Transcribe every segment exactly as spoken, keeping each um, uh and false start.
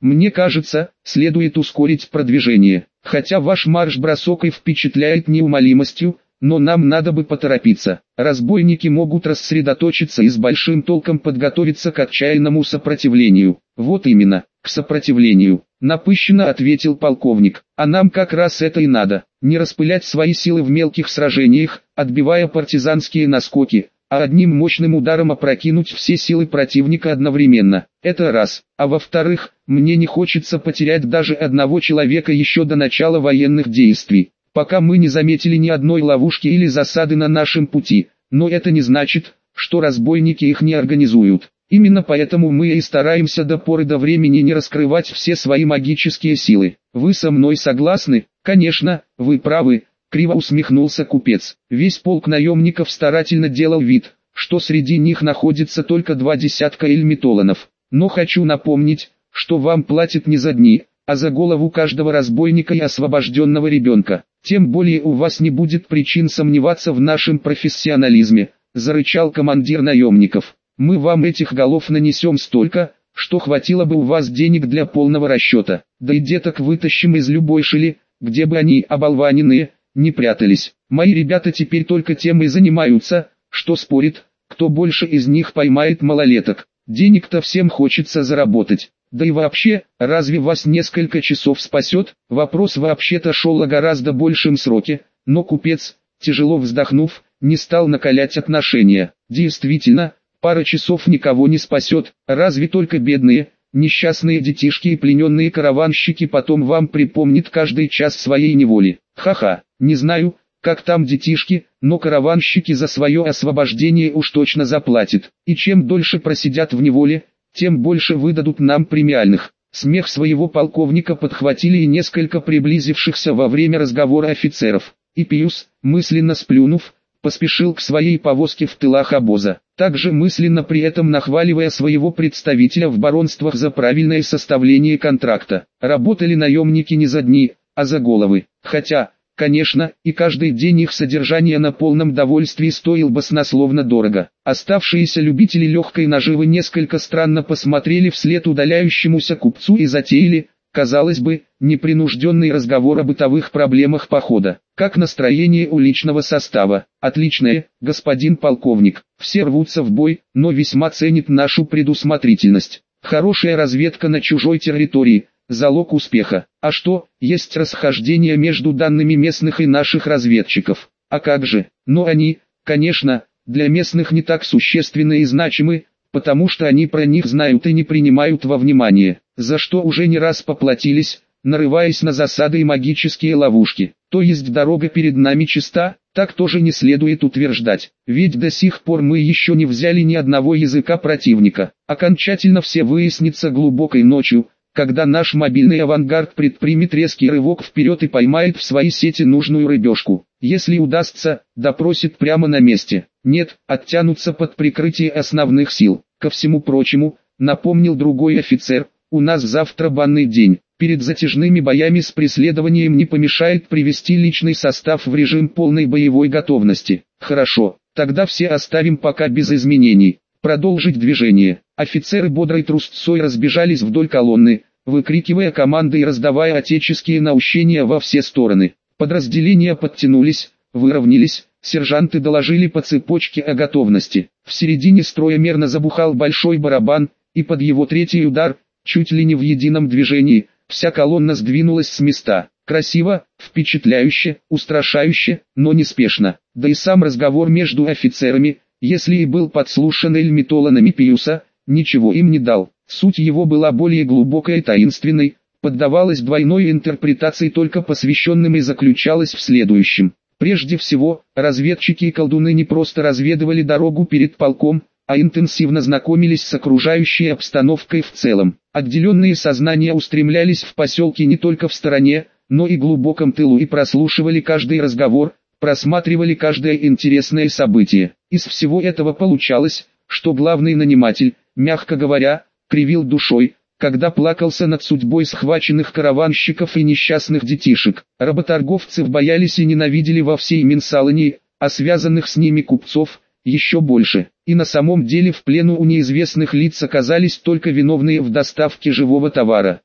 Мне кажется, следует ускорить продвижение. Хотя ваш марш-бросок и впечатляет неумолимостью, но нам надо бы поторопиться. Разбойники могут рассредоточиться и с большим толком подготовиться к отчаянному сопротивлению. Вот именно, к сопротивлению, напыщенно ответил полковник. А нам как раз это и надо. Не распылять свои силы в мелких сражениях, отбивая партизанские наскоки, а одним мощным ударом опрокинуть все силы противника одновременно. Это раз. А во-вторых, мне не хочется потерять даже одного человека еще до начала военных действий, пока мы не заметили ни одной ловушки или засады на нашем пути. Но это не значит, что разбойники их не организуют. Именно поэтому мы и стараемся до поры до времени не раскрывать все свои магические силы. Вы со мной согласны? Конечно, вы правы. Криво усмехнулся купец. Весь полк наемников старательно делал вид, что среди них находится только два десятка эльмитоланов. Но хочу напомнить, что вам платят не за дни, а за голову каждого разбойника и освобожденного ребенка. Тем более у вас не будет причин сомневаться в нашем профессионализме, зарычал командир наемников. Мы вам этих голов нанесем столько, что хватило бы у вас денег для полного расчета. Да и деток вытащим из любой шели, где бы они, оболваненные, не прятались. Мои ребята теперь только тем и занимаются, что спорят, кто больше из них поймает малолеток. Денег-то всем хочется заработать. Да и вообще, разве вас несколько часов спасет? Вопрос вообще-то шел о гораздо большем сроке, но купец, тяжело вздохнув, не стал накалять отношения. Действительно, пара часов никого не спасет, разве только бедные, несчастные детишки и плененные караванщики потом вам припомнят каждый час своей неволи. Ха-ха, не знаю, как там детишки, но караванщики за свое освобождение уж точно заплатят. И чем дольше просидят в неволе, тем больше выдадут нам премиальных. Смех своего полковника подхватили и несколько приблизившихся во время разговора офицеров. И Пиус, мысленно сплюнув, поспешил к своей повозке в тылах обоза, также мысленно при этом нахваливая своего представителя в баронствах за правильное составление контракта. Работали наемники не за дни, а за головы. Хотя, конечно, и каждый день их содержание на полном довольствии стоил баснословно дорого. Оставшиеся любители легкой наживы несколько странно посмотрели вслед удаляющемуся купцу и затеяли, казалось бы, непринужденный разговор о бытовых проблемах похода. Как настроение у личного состава? Отличное, господин полковник. Все рвутся в бой, но весьма ценят нашу предусмотрительность. Хорошая разведка на чужой территории – залог успеха. А что, есть расхождение между данными местных и наших разведчиков? А как же? Но они, конечно, для местных не так существенны и значимы, потому что они про них знают и не принимают во внимание, за что уже не раз поплатились, нарываясь на засады и магические ловушки. То есть дорога перед нами чиста, так тоже не следует утверждать, ведь до сих пор мы еще не взяли ни одного языка противника. Окончательно все выяснится глубокой ночью, когда наш мобильный авангард предпримет резкий рывок вперед и поймает в свои сети нужную рыбешку. Если удастся, допросит прямо на месте. Нет, оттянутся под прикрытие основных сил. Ко всему прочему, напомнил другой офицер, у нас завтра банный день. Перед затяжными боями с преследованием не помешает привести личный состав в режим полной боевой готовности. Хорошо, тогда все оставим пока без изменений. Продолжить движение. Офицеры бодрой трусцой разбежались вдоль колонны, выкрикивая команды и раздавая отеческие наущения во все стороны. Подразделения подтянулись, выровнялись, сержанты доложили по цепочке о готовности. В середине строя мерно забухал большой барабан, и под его третий удар, чуть ли не в едином движении, вся колонна сдвинулась с места. Красиво, впечатляюще, устрашающе, но неспешно. Да и сам разговор между офицерами, если и был подслушан эльмитоланами Пиуса, ничего им не дал. Суть его была более глубокой и таинственной, поддавалась двойной интерпретации только посвященным и заключалась в следующем. Прежде всего, разведчики и колдуны не просто разведывали дорогу перед полком, а интенсивно знакомились с окружающей обстановкой в целом. Отделенные сознания устремлялись в поселки не только в стороне, но и глубоком тылу и прослушивали каждый разговор, просматривали каждое интересное событие. Из всего этого получалось, что главный наниматель, мягко говоря, кривил душой, когда плакался над судьбой схваченных караванщиков и несчастных детишек. Работорговцы боялись и ненавидели во всей Минсалании, а связанных с ними купцов, еще больше. И на самом деле в плену у неизвестных лиц оказались только виновные в доставке живого товара.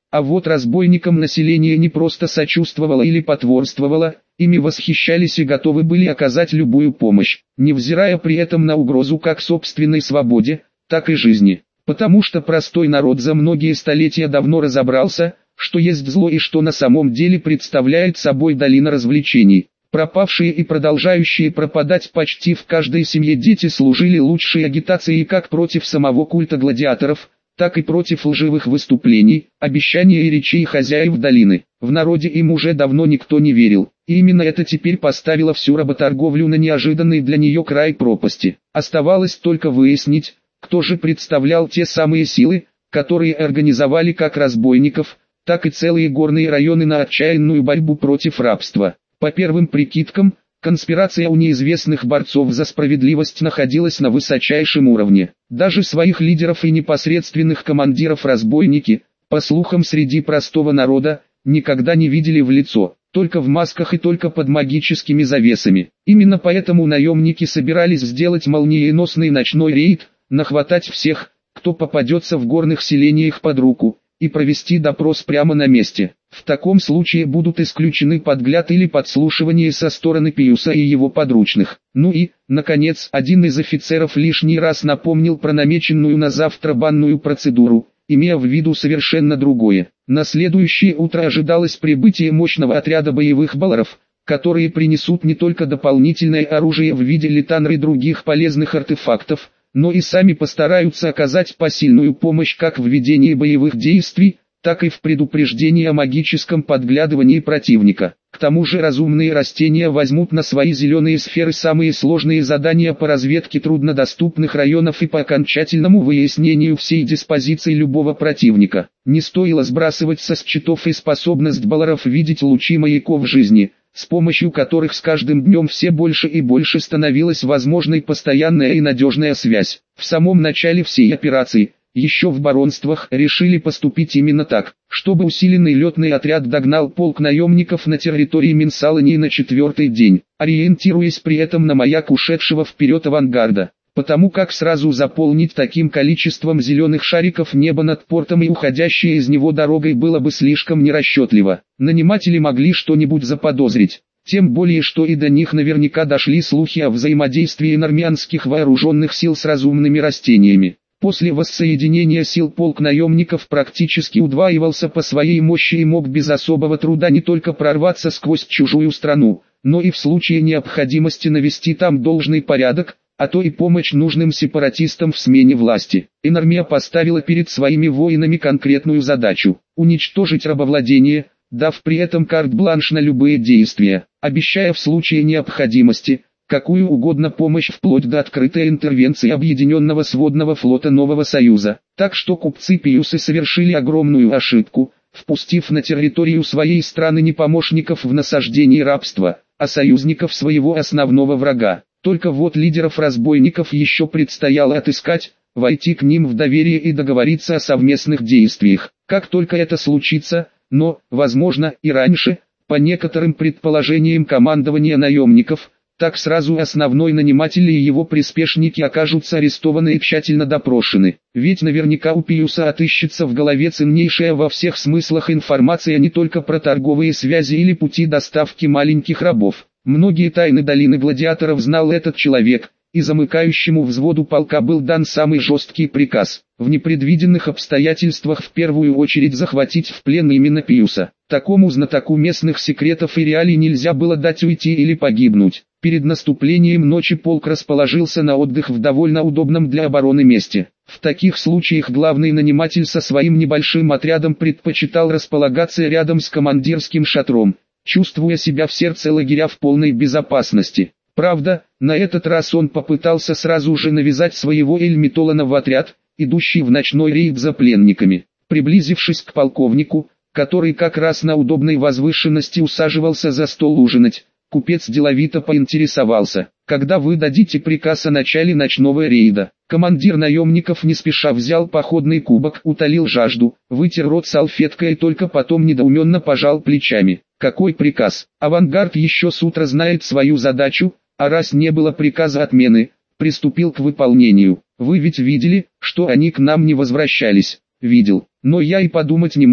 А вот разбойникам население не просто сочувствовало или потворствовало, ими восхищались и готовы были оказать любую помощь, невзирая при этом на угрозу как собственной свободе, так и жизни. Потому что простой народ за многие столетия давно разобрался, что есть зло и что на самом деле представляет собой долина развлечений. Пропавшие и продолжающие пропадать почти в каждой семье дети служили лучшей агитацией как против самого культа гладиаторов, так и против лживых выступлений, обещаний и речей хозяев долины. В народе им уже давно никто не верил, и именно это теперь поставило всю работорговлю на неожиданный для нее край пропасти. Оставалось только выяснить, кто же представлял те самые силы, которые организовали как разбойников, так и целые горные районы на отчаянную борьбу против рабства. По первым прикидкам, конспирация у неизвестных борцов за справедливость находилась на высочайшем уровне. Даже своих лидеров и непосредственных командиров разбойники, по слухам среди простого народа, никогда не видели в лицо, только в масках и только под магическими завесами. Именно поэтому наемники собирались сделать молниеносный ночной рейд, нахватать всех, кто попадется в горных селениях под руку, и провести допрос прямо на месте. В таком случае будут исключены подгляд или подслушивание со стороны Пиуса и его подручных. Ну и, наконец, один из офицеров лишний раз напомнил про намеченную на завтра банную процедуру, имея в виду совершенно другое. На следующее утро ожидалось прибытие мощного отряда боевых балларов, которые принесут не только дополнительное оружие в виде литанр и других полезных артефактов, но и сами постараются оказать посильную помощь как в ведении боевых действий, так и в предупреждении о магическом подглядывании противника. К тому же разумные растения возьмут на свои зеленые сферы самые сложные задания по разведке труднодоступных районов и по окончательному выяснению всей диспозиции любого противника. Не стоило сбрасывать со счетов и способность балларов видеть лучи маяков жизни, с помощью которых с каждым днем все больше и больше становилась возможной постоянная и надежная связь. В самом начале всей операции, еще в баронствах, решили поступить именно так, чтобы усиленный летный отряд догнал полк наемников на территории Минсалании на четвертый день, ориентируясь при этом на маяк ушедшего вперед авангарда. Потому как сразу заполнить таким количеством зеленых шариков небо над портом и уходящей из него дорогой было бы слишком нерасчетливо. Наниматели могли что-нибудь заподозрить, тем более что и до них наверняка дошли слухи о взаимодействии нормианских вооруженных сил с разумными растениями. После воссоединения сил полк наемников практически удваивался по своей мощи и мог без особого труда не только прорваться сквозь чужую страну, но и в случае необходимости навести там должный порядок, а то и помощь нужным сепаратистам в смене власти. Инармия поставила перед своими воинами конкретную задачу – уничтожить рабовладение, дав при этом карт-бланш на любые действия, обещая в случае необходимости какую угодно помощь вплоть до открытой интервенции Объединенного сводного флота Нового Союза. Так что купцы-пиюсы совершили огромную ошибку, впустив на территорию своей страны не помощников в насаждении рабства, а союзников своего основного врага. Только вот лидеров разбойников еще предстояло отыскать, войти к ним в доверие и договориться о совместных действиях. Как только это случится, но, возможно, и раньше, по некоторым предположениям командования наемников, так сразу основной наниматель и его приспешники окажутся арестованы и тщательно допрошены. Ведь наверняка у Пиуса отыщется в голове ценнейшая во всех смыслах информация не только про торговые связи или пути доставки маленьких рабов. Многие тайны долины гладиаторов знал этот человек, и замыкающему взводу полка был дан самый жесткий приказ – в непредвиденных обстоятельствах в первую очередь захватить в плен именно Пиуса. Такому знатоку местных секретов и реалий нельзя было дать уйти или погибнуть. Перед наступлением ночи полк расположился на отдых в довольно удобном для обороны месте. В таких случаях главный наниматель со своим небольшим отрядом предпочитал располагаться рядом с командирским шатром, чувствуя себя в сердце лагеря в полной безопасности. Правда, на этот раз он попытался сразу же навязать своего Эльмитолана в отряд, идущий в ночной рейд за пленниками. Приблизившись к полковнику, который как раз на удобной возвышенности усаживался за стол ужинать, купец деловито поинтересовался: «Когда вы дадите приказ о начале ночного рейда?» Командир наемников не спеша взял походный кубок, утолил жажду, вытер рот салфеткой и только потом недоуменно пожал плечами. «Какой приказ? Авангард еще с утра знает свою задачу, а раз не было приказа отмены, приступил к выполнению. Вы ведь видели, что они к нам не возвращались?» «Видел, но я и подумать не мог,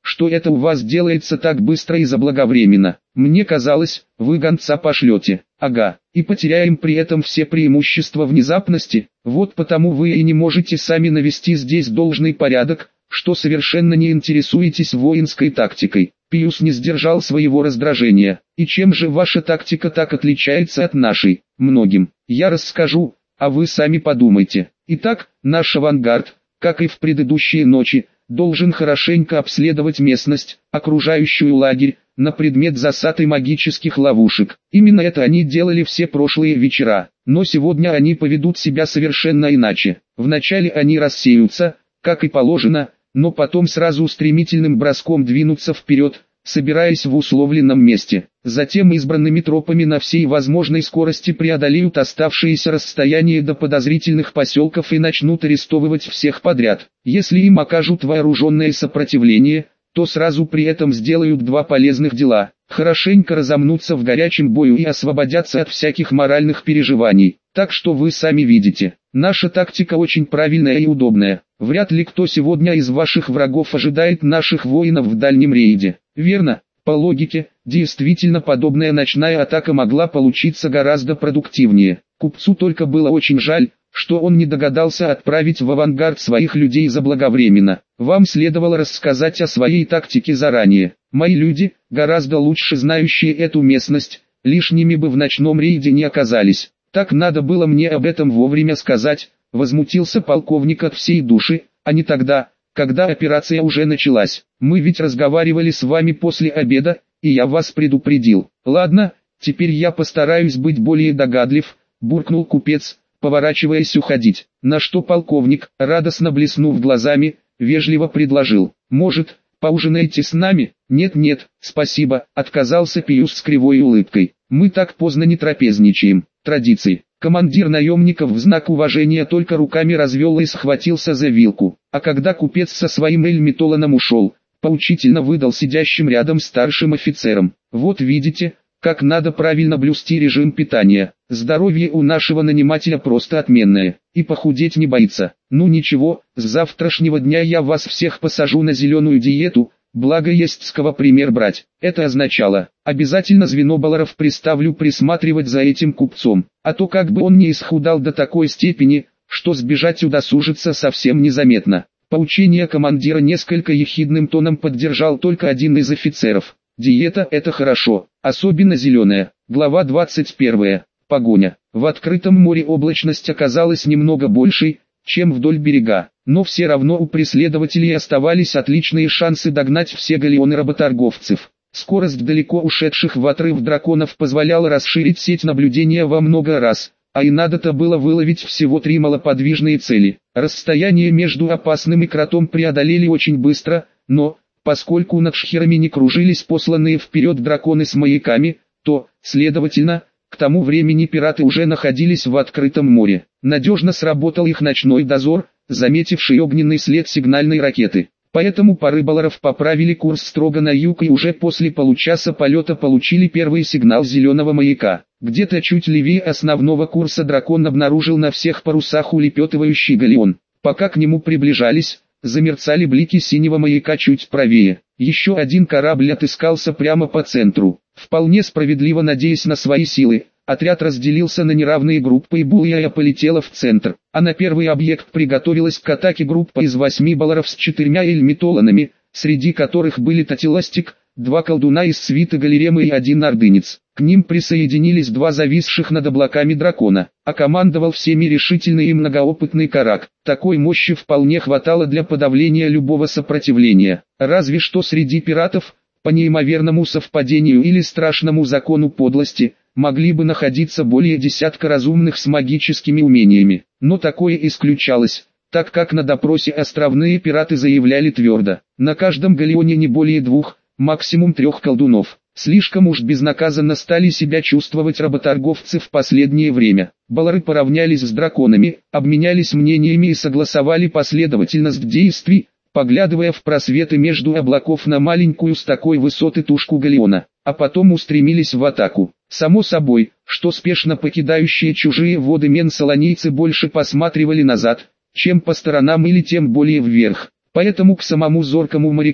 что это у вас делается так быстро и заблаговременно. Мне казалось, вы гонца пошлете. Ага, и потеряем при этом все преимущества внезапности. Вот потому вы и не можете сами навести здесь должный порядок, что совершенно не интересуетесь воинской тактикой. Пиус не сдержал своего раздражения. И чем же ваша тактика так отличается от нашей? Многим. Я расскажу, а вы сами подумайте. Итак, наш авангард, как и в предыдущие ночи, должен хорошенько обследовать местность, окружающую лагерь, на предмет засад и магических ловушек. Именно это они делали все прошлые вечера, но сегодня они поведут себя совершенно иначе. Вначале они рассеются, как и положено, но потом сразу стремительным броском двинутся вперед, собираясь в условленном месте. Затем избранными тропами на всей возможной скорости преодолеют оставшееся расстояние до подозрительных поселков и начнут арестовывать всех подряд. Если им окажут вооруженное сопротивление, то сразу при этом сделают два полезных дела. Хорошенько разомнутся в горячем бою и освободятся от всяких моральных переживаний. Так что вы сами видите, наша тактика очень правильная и удобная. Вряд ли кто сегодня из ваших врагов ожидает наших воинов в дальнем рейде. Верно? По логике, действительно подобная ночная атака могла получиться гораздо продуктивнее. Купцу только было очень жаль, что он не догадался отправить в авангард своих людей заблаговременно. Вам следовало рассказать о своей тактике заранее. Мои люди, гораздо лучше знающие эту местность, лишними бы в ночном рейде не оказались. Так надо было мне об этом вовремя сказать, возмутился полковник от всей души, а не тогда, когда операция уже началась. Мы ведь разговаривали с вами после обеда, и я вас предупредил. Ладно, теперь я постараюсь быть более догадлив, буркнул купец, поворачиваясь уходить. На что полковник, радостно блеснув глазами, вежливо предложил: может, поужинаете с нами? Нет-нет, спасибо, отказался Пиус с кривой улыбкой. Мы так поздно не трапезничаем. Традиции. Командир наемников в знак уважения только руками развел и схватился за вилку. А когда купец со своим эльмитоланом ушел, поучительно выдал сидящим рядом старшим офицерам: вот видите, как надо правильно блюсти режим питания. Здоровье у нашего нанимателя просто отменное, и похудеть не боится. Ну ничего, с завтрашнего дня я вас всех посажу на зеленую диету, благо есть с кого пример брать. Это означало, обязательно звено балларов приставлю присматривать за этим купцом, а то как бы он не исхудал до такой степени, что сбежать удосужится совсем незаметно. Поучение командира несколько ехидным тоном поддержал только один из офицеров. Диета – это хорошо, особенно зеленая. Глава двадцать первая. Погоня. В открытом море облачность оказалась немного большей, чем вдоль берега, но все равно у преследователей оставались отличные шансы догнать все галеоны работорговцев. Скорость далеко ушедших в отрыв драконов позволяла расширить сеть наблюдения во много раз, а и надо-то было выловить всего три малоподвижные цели. Расстояние между опасным и кротом преодолели очень быстро, но, поскольку над шхерами не кружились посланные вперед драконы с маяками, то, следовательно, к тому времени пираты уже находились в открытом море. Надежно сработал их ночной дозор, заметивший огненный след сигнальной ракеты. Поэтому пары балларов поправили курс строго на юг и уже после получаса полета получили первый сигнал зеленого маяка. Где-то чуть левее основного курса дракон обнаружил на всех парусах улепетывающий галеон. Пока к нему приближались, замерцали блики синего маяка чуть правее. Еще один корабль отыскался прямо по центру. Вполне справедливо надеясь на свои силы, отряд разделился на неравные группы и Булия полетела в центр, а на первый объект приготовилась к атаке группа из восьми балларов с четырьмя эльмитоланами, среди которых были Татиластик, два колдуна из свиты Галеремы и один ордынец. К ним присоединились два зависших над облаками дракона, а командовал всеми решительный и многоопытный Карак. Такой мощи вполне хватало для подавления любого сопротивления, разве что среди пиратов, по неимоверному совпадению или страшному закону подлости, могли бы находиться более десятка разумных с магическими умениями. Но такое исключалось, так как на допросе островные пираты заявляли твердо: на каждом галеоне не более двух, максимум трех колдунов. Слишком уж безнаказанно стали себя чувствовать работорговцы в последнее время. Баллары поравнялись с драконами, обменялись мнениями и согласовали последовательность действий, поглядывая в просветы между облаков на маленькую с такой высоты тушку галеона, а потом устремились в атаку. Само собой, что спешно покидающие чужие воды менсалонийцы больше посматривали назад, чем по сторонам или тем более вверх. Поэтому к самому зоркому моряку,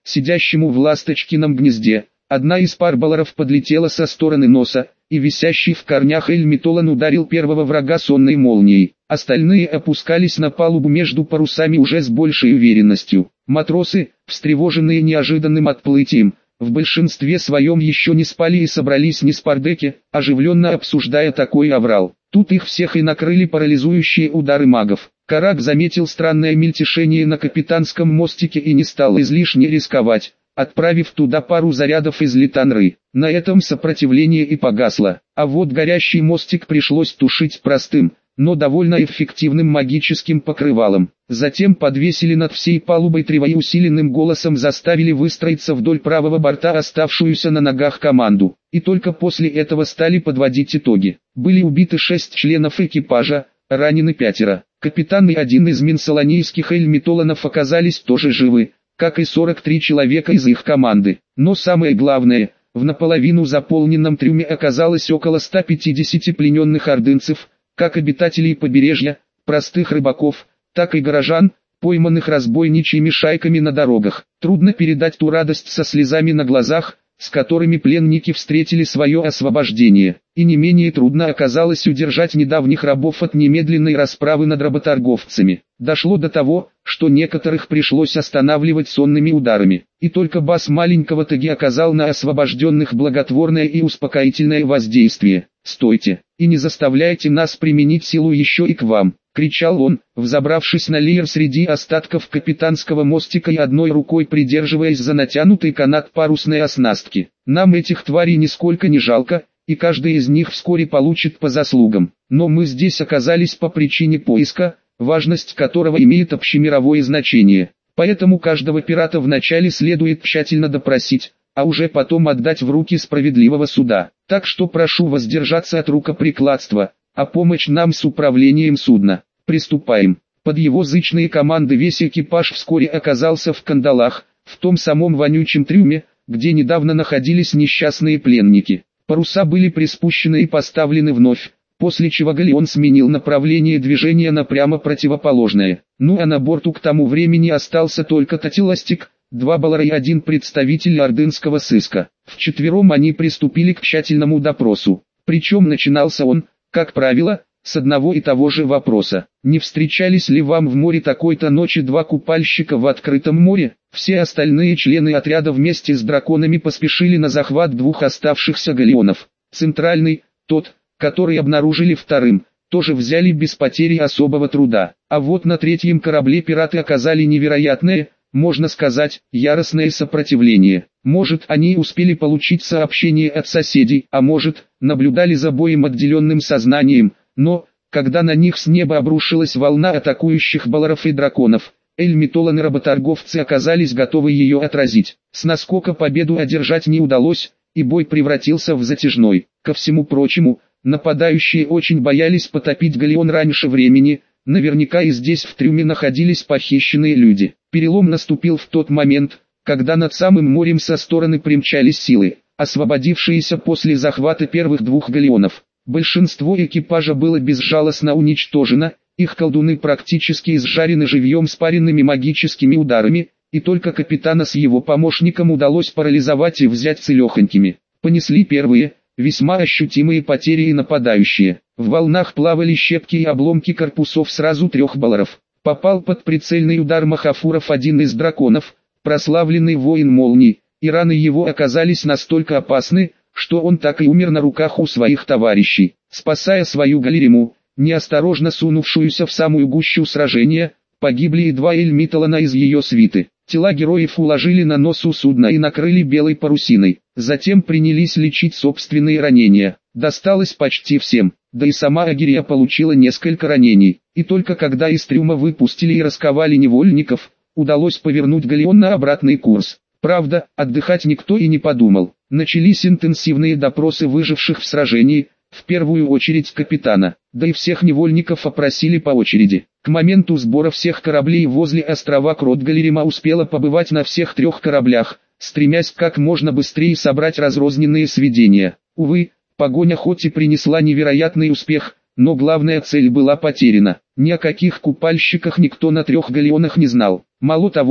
сидящему в ласточкином гнезде. Одна из пар балларов подлетела со стороны носа, и висящий в корнях Эльмитолан ударил первого врага сонной молнией. Остальные опускались на палубу между парусами уже с большей уверенностью. Матросы, встревоженные неожиданным отплытием, в большинстве своем еще не спали и собрались на спардеке, оживленно обсуждая такой аврал. Тут их всех и накрыли парализующие удары магов. Карак заметил странное мельтешение на капитанском мостике и не стал излишне рисковать, отправив туда пару зарядов из литанры. На этом сопротивление и погасло, а вот горящий мостик пришлось тушить простым, но довольно эффективным магическим покрывалом. Затем подвесили над всей палубой тревой и усиленным голосом заставили выстроиться вдоль правого борта оставшуюся на ногах команду. И только после этого стали подводить итоги. Были убиты шесть членов экипажа, ранены пятеро. Капитан и один из минсалонийских Эльмитоланов оказались тоже живы, как и сорок три человека из их команды. Но самое главное, в наполовину заполненном трюме оказалось около ста пятидесяти плененных ордынцев, как обитателей побережья, простых рыбаков, так и горожан, пойманных разбойничьими шайками на дорогах. Трудно передать ту радость со слезами на глазах, с которыми пленники встретили свое освобождение. И не менее трудно оказалось удержать недавних рабов от немедленной расправы над работорговцами. Дошло до того, что некоторых пришлось останавливать сонными ударами. И только бас маленького Таги оказал на освобожденных благотворное и успокоительное воздействие. «Стойте, и не заставляйте нас применить силу еще и к вам», — кричал он, взобравшись на леер среди остатков капитанского мостика и одной рукой придерживаясь за натянутый канат парусной оснастки. «Нам этих тварей нисколько не жалко, и каждый из них вскоре получит по заслугам. Но мы здесь оказались по причине поиска, важность которого имеет общемировое значение. Поэтому каждого пирата вначале следует тщательно допросить, а уже потом отдать в руки справедливого суда. Так что прошу воздержаться от рукоприкладства, а помощь нам с управлением судна. Приступаем». Под его зычные команды весь экипаж вскоре оказался в кандалах, в том самом вонючем трюме, где недавно находились несчастные пленники. Паруса были приспущены и поставлены вновь, после чего галеон сменил направление движения на прямо противоположное. Ну а на борту к тому времени остался только Татиластик, два баллара и один представитель ордынского сыска. Вчетвером они приступили к тщательному допросу. Причем начинался он, как правило, с одного и того же вопроса: не встречались ли вам в море такой-то ночи два купальщика в открытом море? Все остальные члены отряда вместе с драконами поспешили на захват двух оставшихся галеонов. Центральный, тот, который обнаружили вторым, тоже взяли без потери особого труда. А вот на третьем корабле пираты оказали невероятное, можно сказать, яростное сопротивление. Может, они успели получить сообщение от соседей, а может, наблюдали за боем отделенным сознанием, но, когда на них с неба обрушилась волна атакующих балларов и драконов, Эльмитолан и работорговцы оказались готовы ее отразить. С наскока победу одержать не удалось, и бой превратился в затяжной. Ко всему прочему, нападающие очень боялись потопить галеон раньше времени, наверняка и здесь в трюме находились похищенные люди. Перелом наступил в тот момент, когда над самым морем со стороны примчались силы, освободившиеся после захвата первых двух галеонов. Большинство экипажа было безжалостно уничтожено, их колдуны практически изжарены живьем спаренными магическими ударами, и только капитана с его помощником удалось парализовать и взять целехонькими. Понесли первые, весьма ощутимые потери и нападающие. В волнах плавали щепки и обломки корпусов сразу трех балларов. Попал под прицельный удар Махафуров один из драконов, прославленный воин молний, и раны его оказались настолько опасны, что он так и умер на руках у своих товарищей. Спасая свою галериму, неосторожно сунувшуюся в самую гущу сражения, погибли и два Эльмитолана из ее свиты. Тела героев уложили на носу судна и накрыли белой парусиной. Затем принялись лечить собственные ранения. Досталось почти всем, да и сама Агирия получила несколько ранений. И только когда из трюма выпустили и расковали невольников, удалось повернуть галеон на обратный курс. Правда, отдыхать никто и не подумал. Начались интенсивные допросы выживших в сражении, в первую очередь капитана, да и всех невольников опросили по очереди. К моменту сбора всех кораблей возле острова Крот-Галерима успела побывать на всех трех кораблях, стремясь как можно быстрее собрать разрозненные сведения. Увы, погоня хоть и принесла невероятный успех, но главная цель была потеряна. Ни о каких купальщиках никто на трех галеонах не знал. Мало того,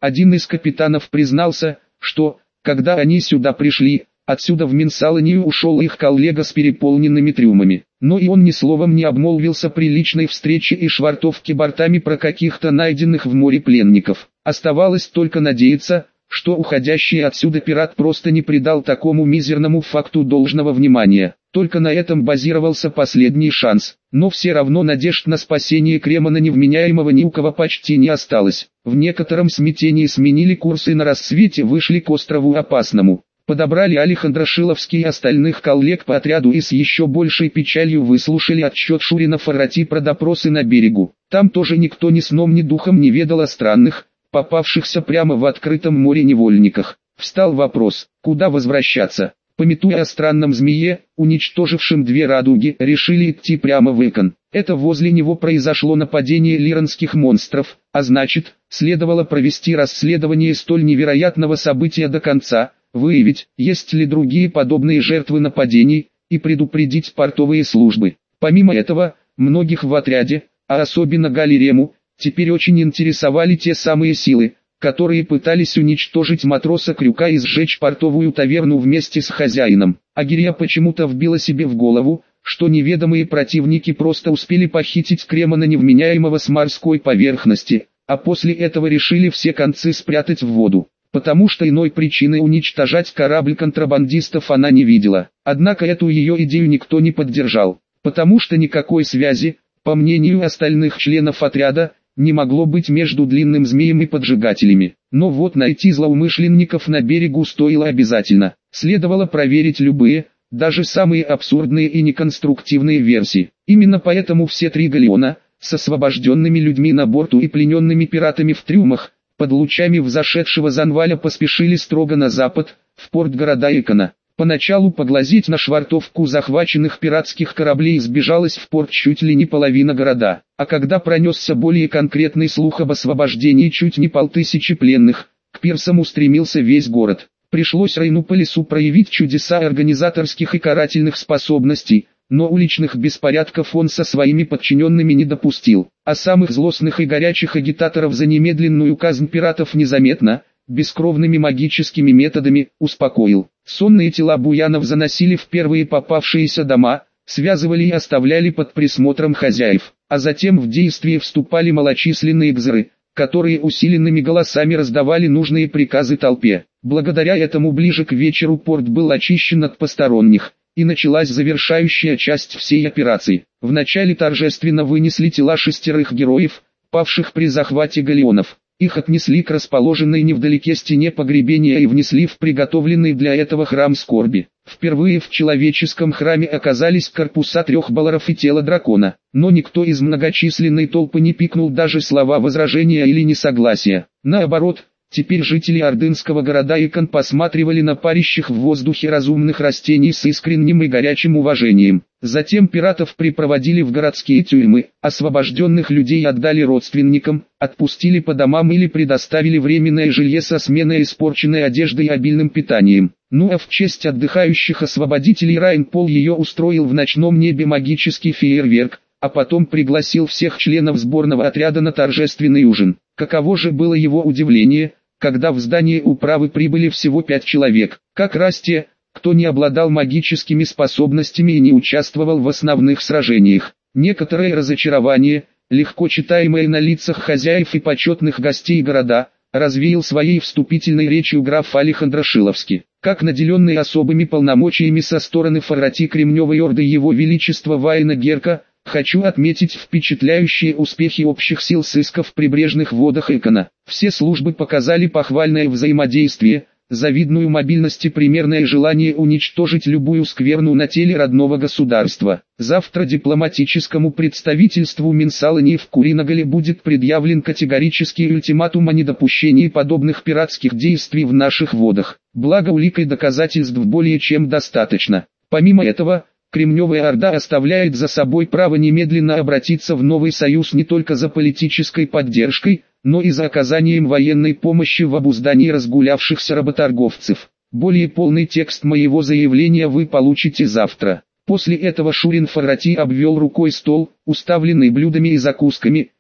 Один из капитанов признался, что, когда они сюда пришли, отсюда в Минсалонию ушел их коллега с переполненными трюмами. Но и он ни словом не обмолвился при личной встрече и швартовке бортами про каких-то найденных в море пленников. Оставалось только надеяться, что уходящий отсюда пират просто не придал такому мизерному факту должного внимания. Только на этом базировался последний шанс. Но все равно надежд на спасение Кремона невменяемого ни у кого почти не осталось. В некотором смятении сменили курс и на рассвете вышли к острову Опасному. Подобрали Алехандро Шиловский и остальных коллег по отряду и с еще большей печалью выслушали отчет Шурина Фаррати про допросы на берегу. Там тоже никто ни сном ни духом не ведал о странных, попавшихся прямо в открытом море невольниках. Встал вопрос, куда возвращаться. Памятуя о странном змее, уничтожившем две радуги, решили идти прямо в Экон. Это возле него произошло нападение лиранских монстров, а значит, следовало провести расследование столь невероятного события до конца, выявить, есть ли другие подобные жертвы нападений, и предупредить портовые службы. Помимо этого, многих в отряде, а особенно Галерему, теперь очень интересовали те самые силы, которые пытались уничтожить матроса Крюка и сжечь портовую таверну вместе с хозяином. Агирия почему-то вбила себе в голову, что неведомые противники просто успели похитить Кремона невменяемого с морской поверхности, а после этого решили все концы спрятать в воду. Потому что иной причины уничтожать корабль контрабандистов она не видела. Однако эту ее идею никто не поддержал, потому что никакой связи, по мнению остальных членов отряда, не могло быть между длинным змеем и поджигателями. Но вот найти злоумышленников на берегу стоило обязательно. Следовало проверить любые, даже самые абсурдные и неконструктивные версии. Именно поэтому все три галеона, с освобожденными людьми на борту и плененными пиратами в трюмах, под лучами взошедшего Занваля поспешили строго на запад, в порт города Экона. Поначалу поглазеть на швартовку захваченных пиратских кораблей сбежалась в порт чуть ли не половина города, а когда пронесся более конкретный слух об освобождении чуть не полтысячи пленных, к пирсам устремился весь город. Пришлось Рейну Полису проявить чудеса организаторских и карательных способностей, но уличных беспорядков он со своими подчиненными не допустил, а самых злостных и горячих агитаторов за немедленную казнь пиратов незаметно, бескровными магическими методами, успокоил. Сонные тела буянов заносили в первые попавшиеся дома, связывали и оставляли под присмотром хозяев, а затем в действие вступали малочисленные гзры, которые усиленными голосами раздавали нужные приказы толпе. Благодаря этому ближе к вечеру порт был очищен от посторонних, и началась завершающая часть всей операции. Вначале торжественно вынесли тела шестерых героев, павших при захвате галеонов. Их отнесли к расположенной невдалеке стене погребения и внесли в приготовленный для этого храм скорби. Впервые в человеческом храме оказались корпуса трех баларов и тело дракона, но никто из многочисленной толпы не пикнул даже слова возражения или несогласия. Наоборот, теперь жители ордынского города Экон посматривали на парящих в воздухе разумных растений с искренним и горячим уважением. Затем пиратов припроводили в городские тюрьмы, освобожденных людей отдали родственникам, отпустили по домам или предоставили временное жилье со сменой испорченной одеждой и обильным питанием. Ну а в честь отдыхающих освободителей Райнпол ее устроил в ночном небе магический фейерверк, а потом пригласил всех членов сборного отряда на торжественный ужин. Каково же было его удивление, когда в здание управы прибыли всего пять человек, как раз те, кто не обладал магическими способностями и не участвовал в основных сражениях. Некоторое разочарование, легко читаемое на лицах хозяев и почетных гостей города, развеял своей вступительной речью граф Алехандро Шиловский. Как наделенный особыми полномочиями со стороны Фаррати Кремневой Орды Его Величества Ваена Герка, хочу отметить впечатляющие успехи общих сил сыска в прибрежных водах Экона. Все службы показали похвальное взаимодействие, завидную мобильность и примерное желание уничтожить любую скверну на теле родного государства. Завтра дипломатическому представительству Минсалонии в Куриногале будет предъявлен категорический ультиматум о недопущении подобных пиратских действий в наших водах. Благо улик и доказательств более чем достаточно. Помимо этого, Кремневая Орда оставляет за собой право немедленно обратиться в новый союз не только за политической поддержкой, но и за оказанием военной помощи в обуздании разгулявшихся работорговцев. Более полный текст моего заявления вы получите завтра. После этого Шурин Фаррати обвел рукой стол, уставленный блюдами и закусками,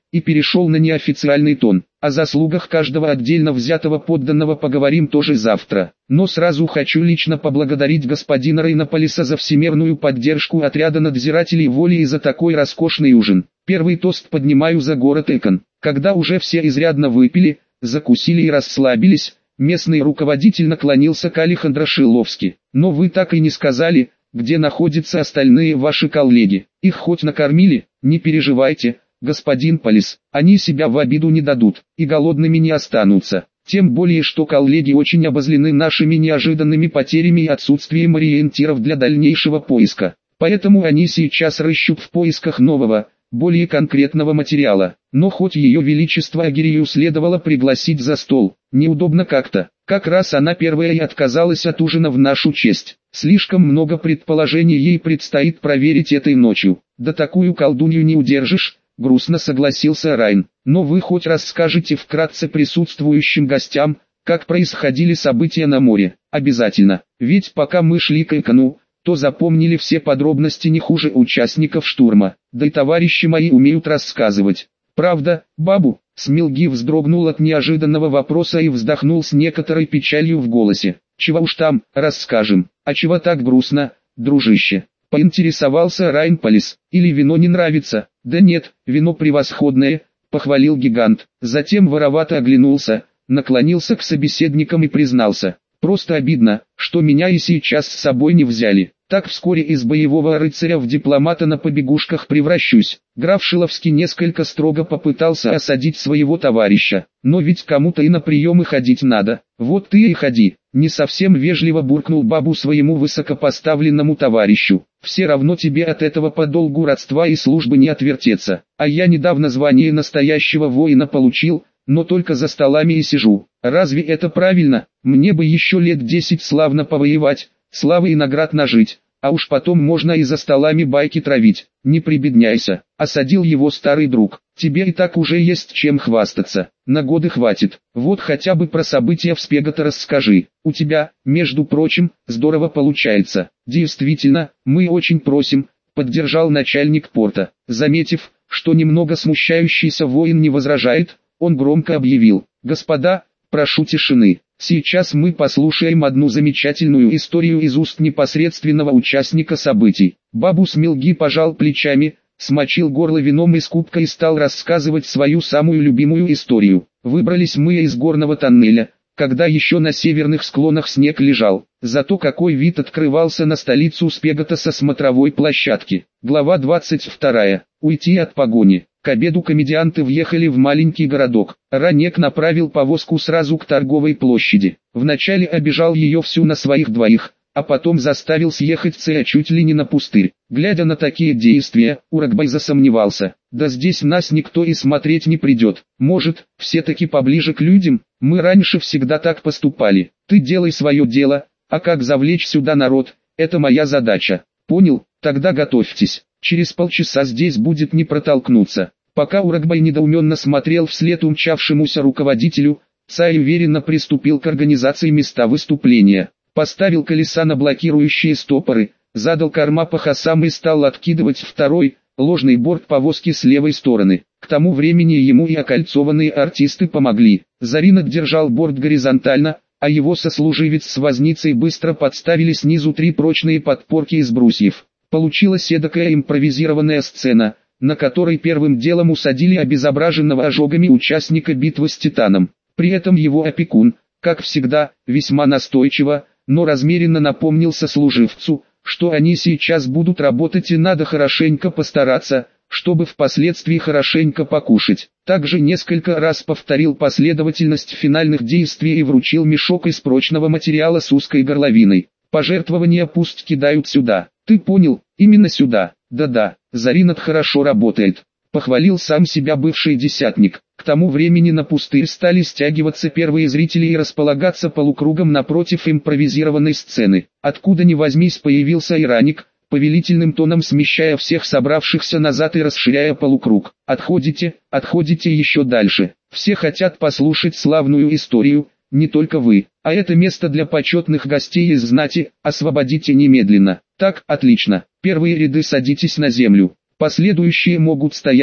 и перешел на неофициальный тон. О заслугах каждого отдельно взятого подданного поговорим тоже завтра. Но сразу хочу лично поблагодарить господина Рейнополиса за всемирную поддержку отряда надзирателей воли и за такой роскошный ужин. Первый тост поднимаю за город Экон. Когда уже все изрядно выпили, закусили и расслабились, местный руководитель наклонился к Алехандро Шиловски. Но вы так и не сказали, где находятся остальные ваши коллеги. Их хоть накормили? Не переживайте, господин Полис, они себя в обиду не дадут, и голодными не останутся. Тем более, что коллеги очень обозлены нашими неожиданными потерями и отсутствием ориентиров для дальнейшего поиска. Поэтому они сейчас рыщут в поисках нового, более конкретного материала. Но хоть ее величество Агирию следовало пригласить за стол, неудобно как-то. Как раз она первая и отказалась от ужина в нашу честь. Слишком много предположений ей предстоит проверить этой ночью. Да такую колдунью не удержишь, грустно согласился Райн. Но вы хоть расскажете вкратце присутствующим гостям, как происходили события на море. Обязательно, ведь пока мы шли к Экону, то запомнили все подробности не хуже участников штурма. Да и товарищи мои умеют рассказывать. Правда, бабу? Смилги вздрогнул от неожиданного вопроса и вздохнул с некоторой печалью в голосе. Чего уж там, расскажем. А чего так грустно, дружище? Поинтересовался Райнполис. Или вино не нравится? Да нет, вино превосходное, похвалил гигант. Затем воровато оглянулся, наклонился к собеседникам и признался. Просто обидно, что меня и сейчас с собой не взяли. Так вскоре из боевого рыцаря в дипломата на побегушках превращусь. Граф Шиловский несколько строго попытался осадить своего товарища. Но ведь кому-то и на приемы ходить надо. Вот ты и ходи. Не совсем вежливо буркнул бабу своему высокопоставленному товарищу. Все равно тебе от этого по долгу родства и службы не отвертеться. А я недавно звание настоящего воина получил, но только за столами и сижу. Разве это правильно? Мне бы еще лет десять славно повоевать, славы и наград нажить, а уж потом можно и за столами байки травить. Не прибедняйся, осадил его старый друг. Тебе и так уже есть чем хвастаться, на годы хватит. Вот хотя бы про события в Спегото расскажи. У тебя, между прочим, здорово получается. Действительно, мы очень просим, поддержал начальник порта. Заметив, что немного смущающийся воин не возражает, он громко объявил: «Господа, прошу тишины. Сейчас мы послушаем одну замечательную историю из уст непосредственного участника событий». Бабу Смилги пожал плечами, смочил горло вином из кубка и стал рассказывать свою самую любимую историю. Выбрались мы из горного тоннеля, когда еще на северных склонах снег лежал. Зато какой вид открывался на столицу Спегото со смотровой площадки. Глава двадцать вторая. Уйти от погони. К обеду комедианты въехали в маленький городок. Ранек направил повозку сразу к торговой площади. Вначале обежал ее всю на своих двоих, а потом заставил съехать Цея чуть ли не на пустырь. Глядя на такие действия, Урагбай засомневался. Да здесь нас никто и смотреть не придет. Может, все-таки поближе к людям? Мы раньше всегда так поступали. Ты делай свое дело, а как завлечь сюда народ, это моя задача. Понял? Тогда готовьтесь. Через полчаса здесь будет не протолкнуться. Пока Урагбай недоуменно смотрел вслед умчавшемуся руководителю, Цай уверенно приступил к организации места выступления. Поставил колеса на блокирующие стопоры, задал корма по хасам и стал откидывать второй, ложный борт повозки с левой стороны. К тому времени ему и окольцованные артисты помогли. Заринок держал борт горизонтально, а его сослуживец с возницей быстро подставили снизу три прочные подпорки из брусьев. Получилась эдакая импровизированная сцена, на которой первым делом усадили обезображенного ожогами участника битвы с Титаном. При этом его опекун, как всегда, весьма настойчиво, но размеренно напомнил сослуживцу, что они сейчас будут работать и надо хорошенько постараться, чтобы впоследствии хорошенько покушать. Также несколько раз повторил последовательность финальных действий и вручил мешок из прочного материала с узкой горловиной. Пожертвования пусть кидают сюда. Ты понял, именно сюда. Да-да, Заринок хорошо работает. Похвалил сам себя бывший десятник. К тому времени на пустырь стали стягиваться первые зрители и располагаться полукругом напротив импровизированной сцены. Откуда ни возьмись появился Ираник, повелительным тоном смещая всех собравшихся назад и расширяя полукруг. Отходите, отходите еще дальше. Все хотят послушать славную историю, не только вы. А это место для почетных гостей из знати, освободите немедленно. Так, отлично. Первые ряды садитесь на землю. Последующие могут стоять,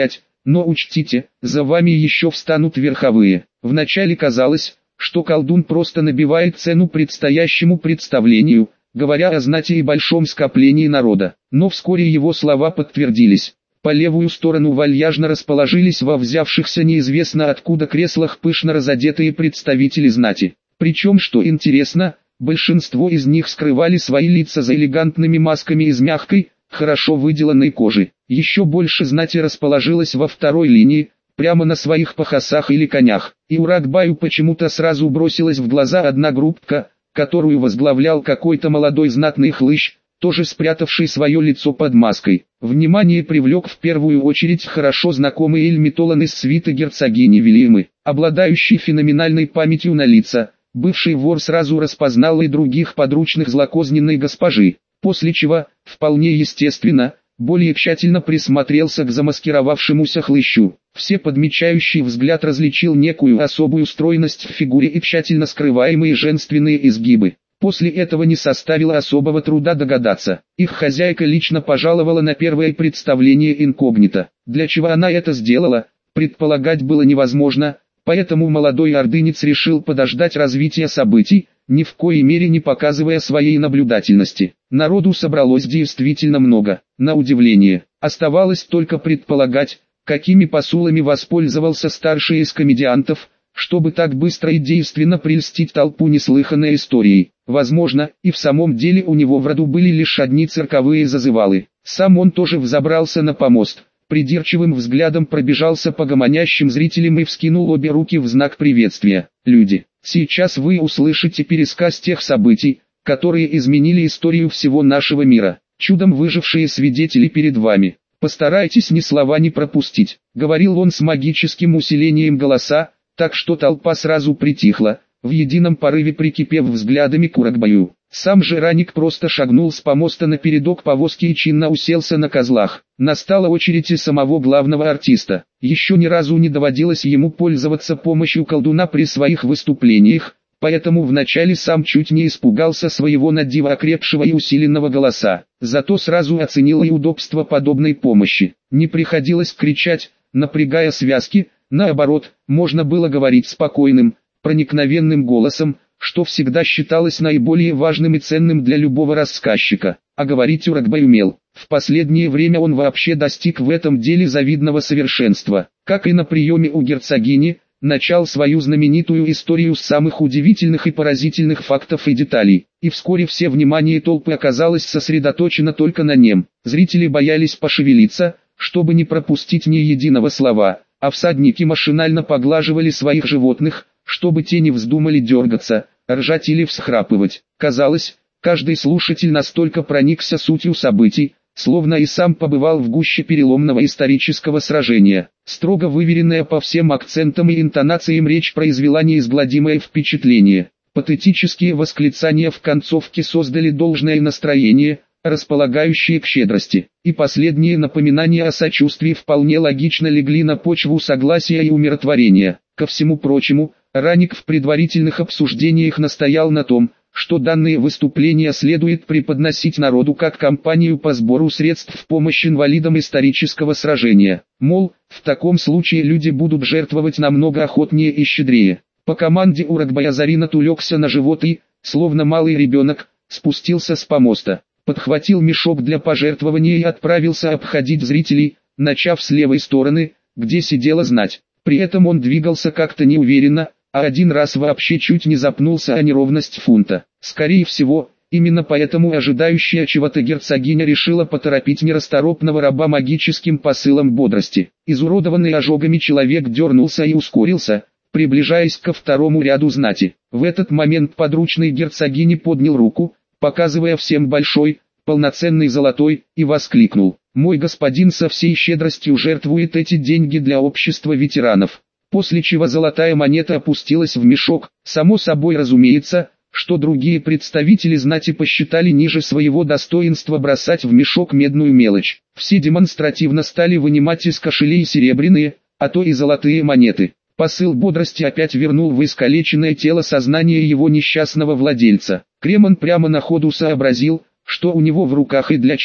Но учтите, за вами еще встанут верховые. Вначале казалось, что колдун просто набивает цену предстоящему представлению, говоря о знати и большом скоплении народа. Но вскоре его слова подтвердились. По левую сторону вальяжно расположились во взявшихся неизвестно откуда креслах пышно разодетые представители знати. Причем, что интересно, большинство из них скрывали свои лица за элегантными масками из мягкой, хорошо выделанной кожи. Еще больше знати расположилось во второй линии, прямо на своих пахасах или конях. И Урагбаю почему-то сразу бросилась в глаза одна группка, которую возглавлял какой-то молодой знатный хлыщ, тоже спрятавший свое лицо под маской. Внимание привлек в первую очередь хорошо знакомый Эль Митолан из свиты герцогини Вильямы, обладающий феноменальной памятью на лица. Бывший вор сразу распознал и других подручных злокозненной госпожи, после чего, вполне естественно, более тщательно присмотрелся к замаскировавшемуся хлыщу. Все подмечающий взгляд различил некую особую стройность в фигуре и тщательно скрываемые женственные изгибы. После этого не составило особого труда догадаться. Их хозяйка лично пожаловала на первое представление инкогнито. Для чего она это сделала, предполагать было невозможно, поэтому молодой ордынец решил подождать развития событий, ни в коей мере не показывая своей наблюдательности. Народу собралось действительно много. На удивление, оставалось только предполагать, какими посулами воспользовался старший из комедиантов, чтобы так быстро и действенно прельстить толпу неслыханной историей. Возможно, и в самом деле у него в роду были лишь одни цирковые зазывалы. Сам он тоже взобрался на помост, придирчивым взглядом пробежался по гомонящим зрителям и вскинул обе руки в знак приветствия. Люди, сейчас вы услышите пересказ тех событий, которые изменили историю всего нашего мира. Чудом выжившие свидетели перед вами. Постарайтесь ни слова не пропустить, говорил он с магическим усилением голоса, так что толпа сразу притихла, в едином порыве прикипев взглядами к Урагбаю. Сам же Раник просто шагнул с помоста на передок повозки и чинно уселся на козлах. Настала очередь и самого главного артиста. Еще ни разу не доводилось ему пользоваться помощью колдуна при своих выступлениях, поэтому вначале сам чуть не испугался своего на диво окрепшего и усиленного голоса. Зато сразу оценил и удобство подобной помощи. Не приходилось кричать, напрягая связки, наоборот, можно было говорить спокойным, проникновенным голосом, что всегда считалось наиболее важным и ценным для любого рассказчика. А говорить Урагбай умел. В последнее время он вообще достиг в этом деле завидного совершенства. Как и на приеме у герцогини, начал свою знаменитую историю с самых удивительных и поразительных фактов и деталей. И вскоре все внимание толпы оказалось сосредоточено только на нем. Зрители боялись пошевелиться, чтобы не пропустить ни единого слова, а всадники машинально поглаживали своих животных, чтобы те не вздумали дергаться, ржать или всхрапывать. Казалось, каждый слушатель настолько проникся сутью событий, словно и сам побывал в гуще переломного исторического сражения. Строго выверенная по всем акцентам и интонациям речь произвела неизгладимое впечатление. Патетические восклицания в концовке создали должное настроение, располагающие к щедрости, и последние напоминания о сочувствии вполне логично легли на почву согласия и умиротворения. Ко всему прочему, Раник в предварительных обсуждениях настоял на том, что данные выступления следует преподносить народу как кампанию по сбору средств в помощь инвалидам исторического сражения. Мол, в таком случае люди будут жертвовать намного охотнее и щедрее. По команде Урагбая Заринат улегся на живот и, словно малый ребенок, спустился с помоста, подхватил мешок для пожертвования и отправился обходить зрителей, начав с левой стороны, где сидела знать. При этом он двигался как-то неуверенно, а один раз вообще чуть не запнулся о неровность фунта. Скорее всего, именно поэтому ожидающая чего-то герцогиня решила поторопить нерасторопного раба магическим посылом бодрости. Изуродованный ожогами человек дернулся и ускорился, приближаясь ко второму ряду знати. В этот момент подручный герцогини поднял руку, показывая всем большой, полноценный золотой, и воскликнул: «Мой господин со всей щедростью жертвует эти деньги для общества ветеранов». После чего золотая монета опустилась в мешок. Само собой разумеется, что другие представители знати посчитали ниже своего достоинства бросать в мешок медную мелочь. Все демонстративно стали вынимать из кошелей серебряные, а то и золотые монеты. Посыл бодрости опять вернул в искалеченное тело сознание его несчастного владельца. Кремон прямо на ходу сообразил, что у него в руках и для чего.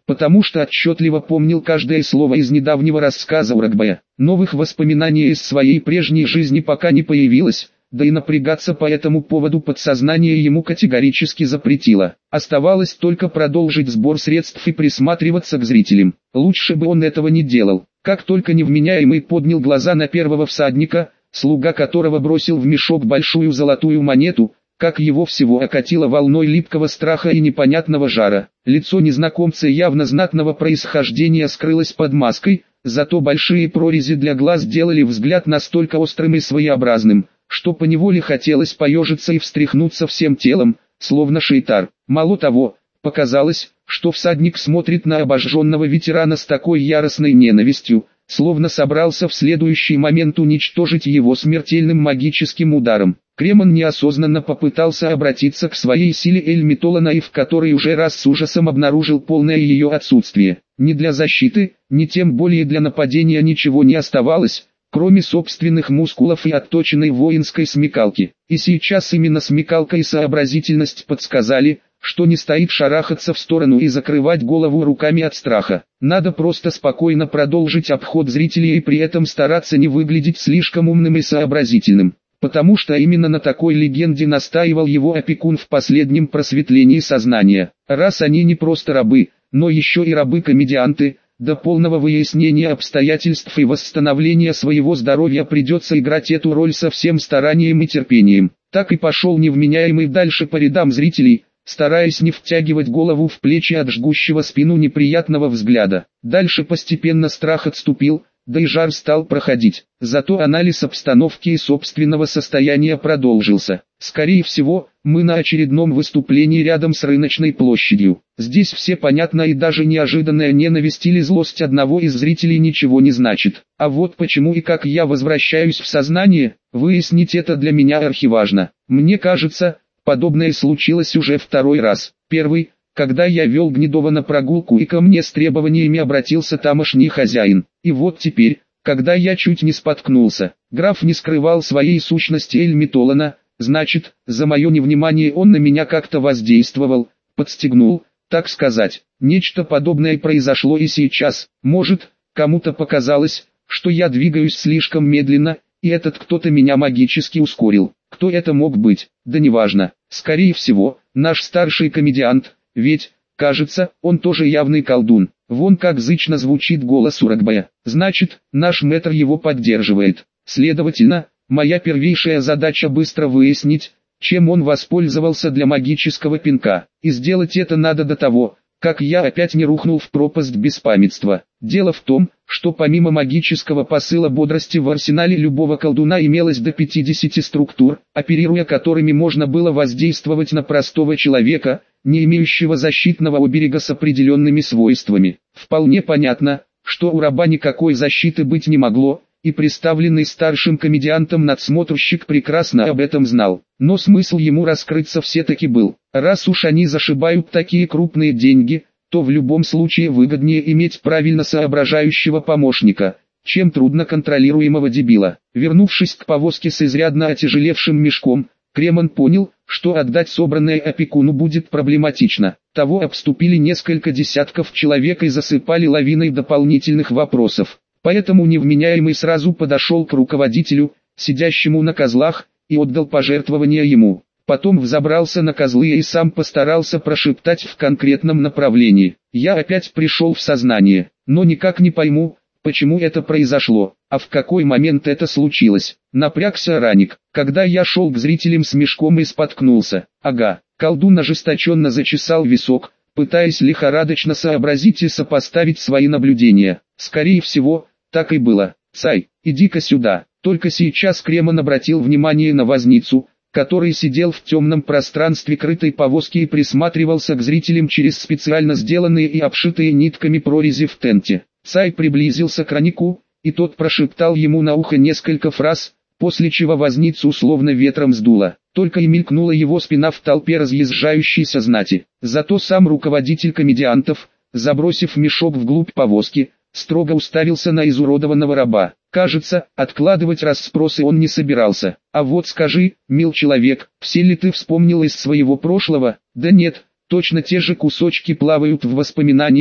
потому что отчетливо помнил каждое слово из недавнего рассказа Урагбая. Новых воспоминаний из своей прежней жизни пока не появилось, да и напрягаться по этому поводу подсознание ему категорически запретило. Оставалось только продолжить сбор средств и присматриваться к зрителям. Лучше бы он этого не делал. Как только невменяемый поднял глаза на первого всадника, слуга которого бросил в мешок большую золотую монету, как его всего окатило волной липкого страха и непонятного жара. Лицо незнакомца явно знатного происхождения скрылось под маской, зато большие прорези для глаз делали взгляд настолько острым и своеобразным, что поневоле хотелось поежиться и встряхнуться всем телом, словно шейтар. Мало того, показалось, что всадник смотрит на обожженного ветерана с такой яростной ненавистью, словно собрался в следующий момент уничтожить его смертельным магическим ударом. Кремон неосознанно попытался обратиться к своей силе Эль-Митолана, и в которой уже раз с ужасом обнаружил полное ее отсутствие. Ни для защиты, ни тем более для нападения ничего не оставалось, кроме собственных мускулов и отточенной воинской смекалки. И сейчас именно смекалка и сообразительность подсказали, что не стоит шарахаться в сторону и закрывать голову руками от страха. Надо просто спокойно продолжить обход зрителей и при этом стараться не выглядеть слишком умным и сообразительным. Потому что именно на такой легенде настаивал его опекун в последнем просветлении сознания. Раз они не просто рабы, но еще и рабы-комедианты, до полного выяснения обстоятельств и восстановления своего здоровья придется играть эту роль со всем старанием и терпением. Так и пошел невменяемый дальше по рядам зрителей, стараясь не втягивать голову в плечи от жгущего спину неприятного взгляда. Дальше постепенно страх отступил, да и жар стал проходить. Зато анализ обстановки и собственного состояния продолжился. Скорее всего, мы на очередном выступлении рядом с рыночной площадью. Здесь все понятно, и даже неожиданная ненависть или злость одного из зрителей ничего не значит. А вот почему и как я возвращаюсь в сознание, выяснить это для меня архиважно. Мне кажется, подобное случилось уже второй раз. Первый, когда я вел Гнедова на прогулку и ко мне с требованиями обратился тамошний хозяин. И вот теперь, когда я чуть не споткнулся, граф не скрывал своей сущности Эль-Митолана, значит, за мое невнимание он на меня как-то воздействовал, подстегнул, так сказать. Нечто подобное произошло и сейчас. Может, кому-то показалось, что я двигаюсь слишком медленно, и этот кто-то меня магически ускорил. Кто это мог быть? Да неважно. Скорее всего, наш старший комедиант. Ведь, кажется, он тоже явный колдун. Вон как зычно звучит голос Урагбая. Значит, наш мэтр его поддерживает. Следовательно, моя первейшая задача быстро выяснить, чем он воспользовался для магического пинка. И сделать это надо до того, как я опять не рухнул в пропасть беспамятства. Дело в том, что помимо магического посыла бодрости в арсенале любого колдуна имелось до пятидесяти структур, оперируя которыми можно было воздействовать на простого человека, не имеющего защитного оберега с определенными свойствами. Вполне понятно, что у раба никакой защиты быть не могло, и представленный старшим комедиантом надсмотрщик прекрасно об этом знал. Но смысл ему раскрыться все-таки был. Раз уж они зашибают такие крупные деньги, то в любом случае выгоднее иметь правильно соображающего помощника, чем трудно контролируемого дебила. Вернувшись к повозке с изрядно отяжелевшим мешком, Кремон понял, что отдать собранное опекуну будет проблематично. Того обступили несколько десятков человек и засыпали лавиной дополнительных вопросов. Поэтому невменяемый сразу подошел к руководителю, сидящему на козлах, и отдал пожертвования ему. Потом взобрался на козлы и сам постарался прошептать в конкретном направлении. Я опять пришел в сознание, но никак не пойму, почему это произошло, а в какой момент это случилось. Напрягся Раник, когда я шел к зрителям с мешком и споткнулся. Ага, колдун ожесточенно зачесал висок, пытаясь лихорадочно сообразить и сопоставить свои наблюдения. Скорее всего, так и было. Цай, иди-ка сюда. Только сейчас Кремон обратил внимание на возницу, который сидел в темном пространстве крытой повозки и присматривался к зрителям через специально сделанные и обшитые нитками прорези в тенте. Цай приблизился к Ранику, и тот прошептал ему на ухо несколько фраз, после чего возницу словно ветром сдуло. Только и мелькнула его спина в толпе разъезжающейся знати. Зато сам руководитель комедиантов, забросив мешок вглубь повозки, строго уставился на изуродованного раба. Кажется, откладывать расспросы он не собирался. А вот скажи, мил человек, все ли ты вспомнил из своего прошлого? Да нет, точно те же кусочки плавают в воспоминаниях,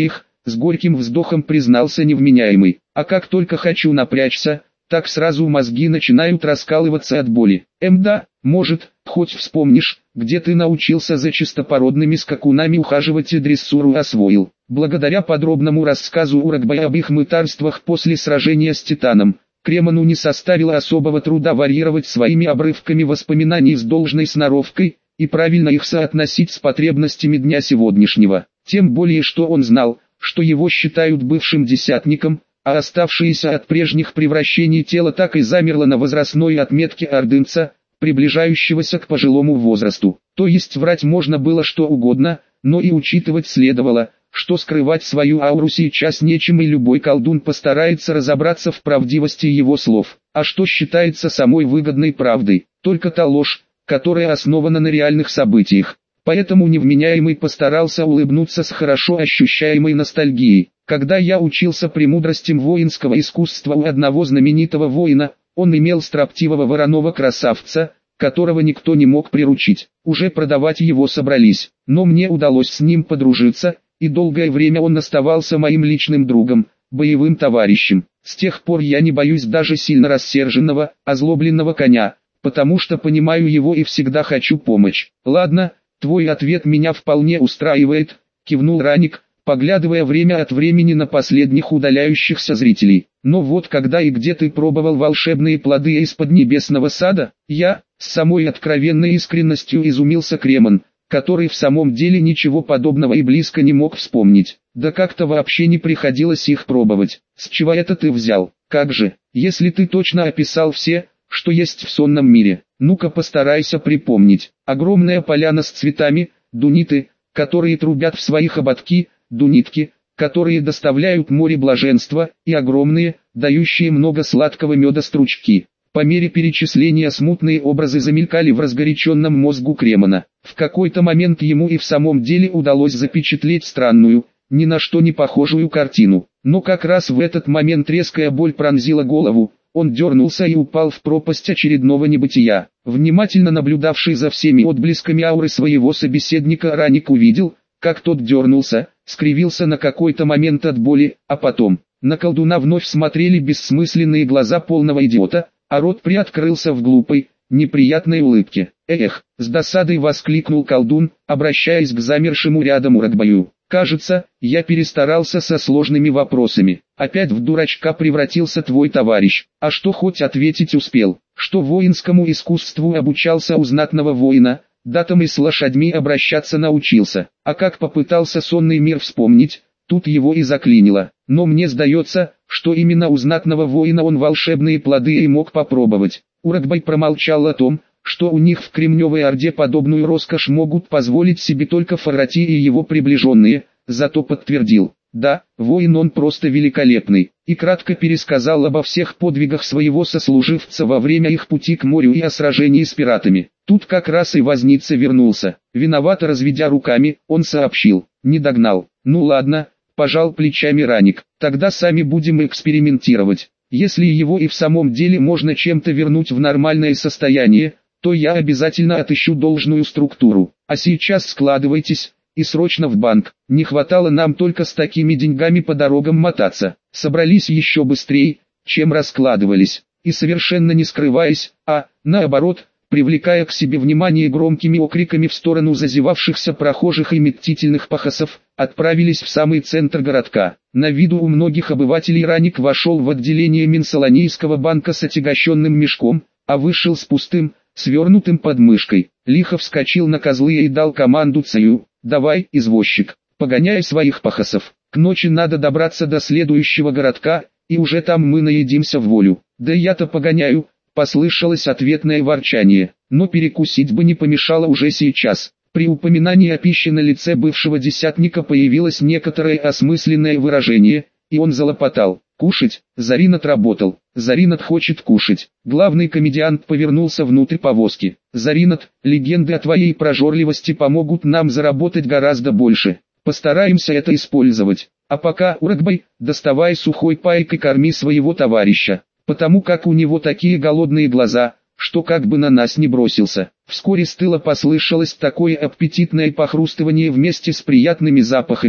с горьким вздохом признался невменяемый. А как только хочу напрячься, так сразу мозги начинают раскалываться от боли. Эм да, может, хоть вспомнишь, где ты научился за чистопородными скакунами ухаживать и дрессуру освоил. Благодаря подробному рассказу Урагбая об их мытарствах после сражения с Титаном, Кремону не составило особого труда варьировать своими обрывками воспоминаний с должной сноровкой и правильно их соотносить с потребностями дня сегодняшнего. Тем более, что он знал, что его считают бывшим десятником, а оставшееся от прежних превращений тело так и замерло на возрастной отметке ордынца, приближающегося к пожилому возрасту. То есть врать можно было что угодно, но и учитывать следовало, что скрывать свою ауру сейчас нечем, и любой колдун постарается разобраться в правдивости его слов. А что считается самой выгодной правдой? Только та ложь, которая основана на реальных событиях. Поэтому невменяемый постарался улыбнуться с хорошо ощущаемой ностальгией. Когда я учился премудростям воинского искусства у одного знаменитого воина, он имел строптивого вороного красавца, которого никто не мог приручить. Уже продавать его собрались, но мне удалось с ним подружиться, и долгое время он оставался моим личным другом, боевым товарищем. С тех пор я не боюсь даже сильно рассерженного, озлобленного коня, потому что понимаю его и всегда хочу помочь. Ладно, твой ответ меня вполне устраивает, кивнул Раник, поглядывая время от времени на последних удаляющихся зрителей. Но вот когда и где ты пробовал волшебные плоды из поднебесного сада? Я, с самой откровенной искренностью изумился Кремон, который в самом деле ничего подобного и близко не мог вспомнить. Да как-то вообще не приходилось их пробовать. С чего это ты взял? Как же, если ты точно описал все, что есть в сонном мире, ну-ка постарайся припомнить. Огромная поляна с цветами, дуниты, которые трубят в своих ободки, дунитки, которые доставляют море блаженства, и огромные, дающие много сладкого меда стручки. По мере перечисления смутные образы замелькали в разгоряченном мозгу Кремона. В какой-то момент ему и в самом деле удалось запечатлеть странную, ни на что не похожую картину. Но как раз в этот момент резкая боль пронзила голову, он дернулся и упал в пропасть очередного небытия. Внимательно наблюдавший за всеми отблесками ауры своего собеседника Раник увидел, как тот дернулся, скривился на какой-то момент от боли, а потом на колдуна вновь смотрели бессмысленные глаза полного идиота, а рот приоткрылся в глупой, неприятной улыбке. «Эх!» — с досадой воскликнул колдун, обращаясь к замершему рядом Урагбаю. «Кажется, я перестарался со сложными вопросами. Опять в дурачка превратился твой товарищ. А что хоть ответить успел? Что воинскому искусству обучался у знатного воина, датам и с лошадьми обращаться научился. А как попытался сонный мир вспомнить, тут его и заклинило. Но мне сдается, что именно у знатного воина он волшебные плоды и мог попробовать». Урагбай промолчал о том, что у них в Кремневой Орде подобную роскошь могут позволить себе только Фарати и его приближенные, зато подтвердил: да, воин он просто великолепный, и кратко пересказал обо всех подвигах своего сослуживца во время их пути к морю и о сражении с пиратами. Тут как раз и возница вернулся. Виновато разведя руками, он сообщил: не догнал. Ну ладно, пожал плечами Раник, тогда сами будем экспериментировать. Если его и в самом деле можно чем-то вернуть в нормальное состояние, то я обязательно отыщу должную структуру. А сейчас складывайтесь, и срочно в банк. Не хватало нам только с такими деньгами по дорогам мотаться. Собрались еще быстрее, чем раскладывались, и совершенно не скрываясь, а, наоборот, привлекая к себе внимание громкими окриками в сторону зазевавшихся прохожих и мстительных пахосов, отправились в самый центр городка. На виду у многих обывателей Раник вошел в отделение Минсалонийского банка с отягощенным мешком, а вышел с пустым, свернутым под мышкой. Лихо вскочил на козлы и дал команду Цаю: давай, извозчик, погоняй своих пахосов. К ночи надо добраться до следующего городка, и уже там мы наедимся в волю. Да я-то погоняю, послышалось ответное ворчание, но перекусить бы не помешало уже сейчас. При упоминании о пище на лице бывшего десятника появилось некоторое осмысленное выражение, и он залопотал: кушать? Заринат работал, Заринат хочет кушать. Главный комедиант повернулся внутрь повозки. Заринат, легенды о твоей прожорливости помогут нам заработать гораздо больше. Постараемся это использовать. А пока, Урагбай, доставай сухой пайк и корми своего товарища, потому как у него такие голодные глаза, что как бы на нас не бросился. Вскоре с тыла послышалось такое аппетитное похрустывание вместе с приятными запахами,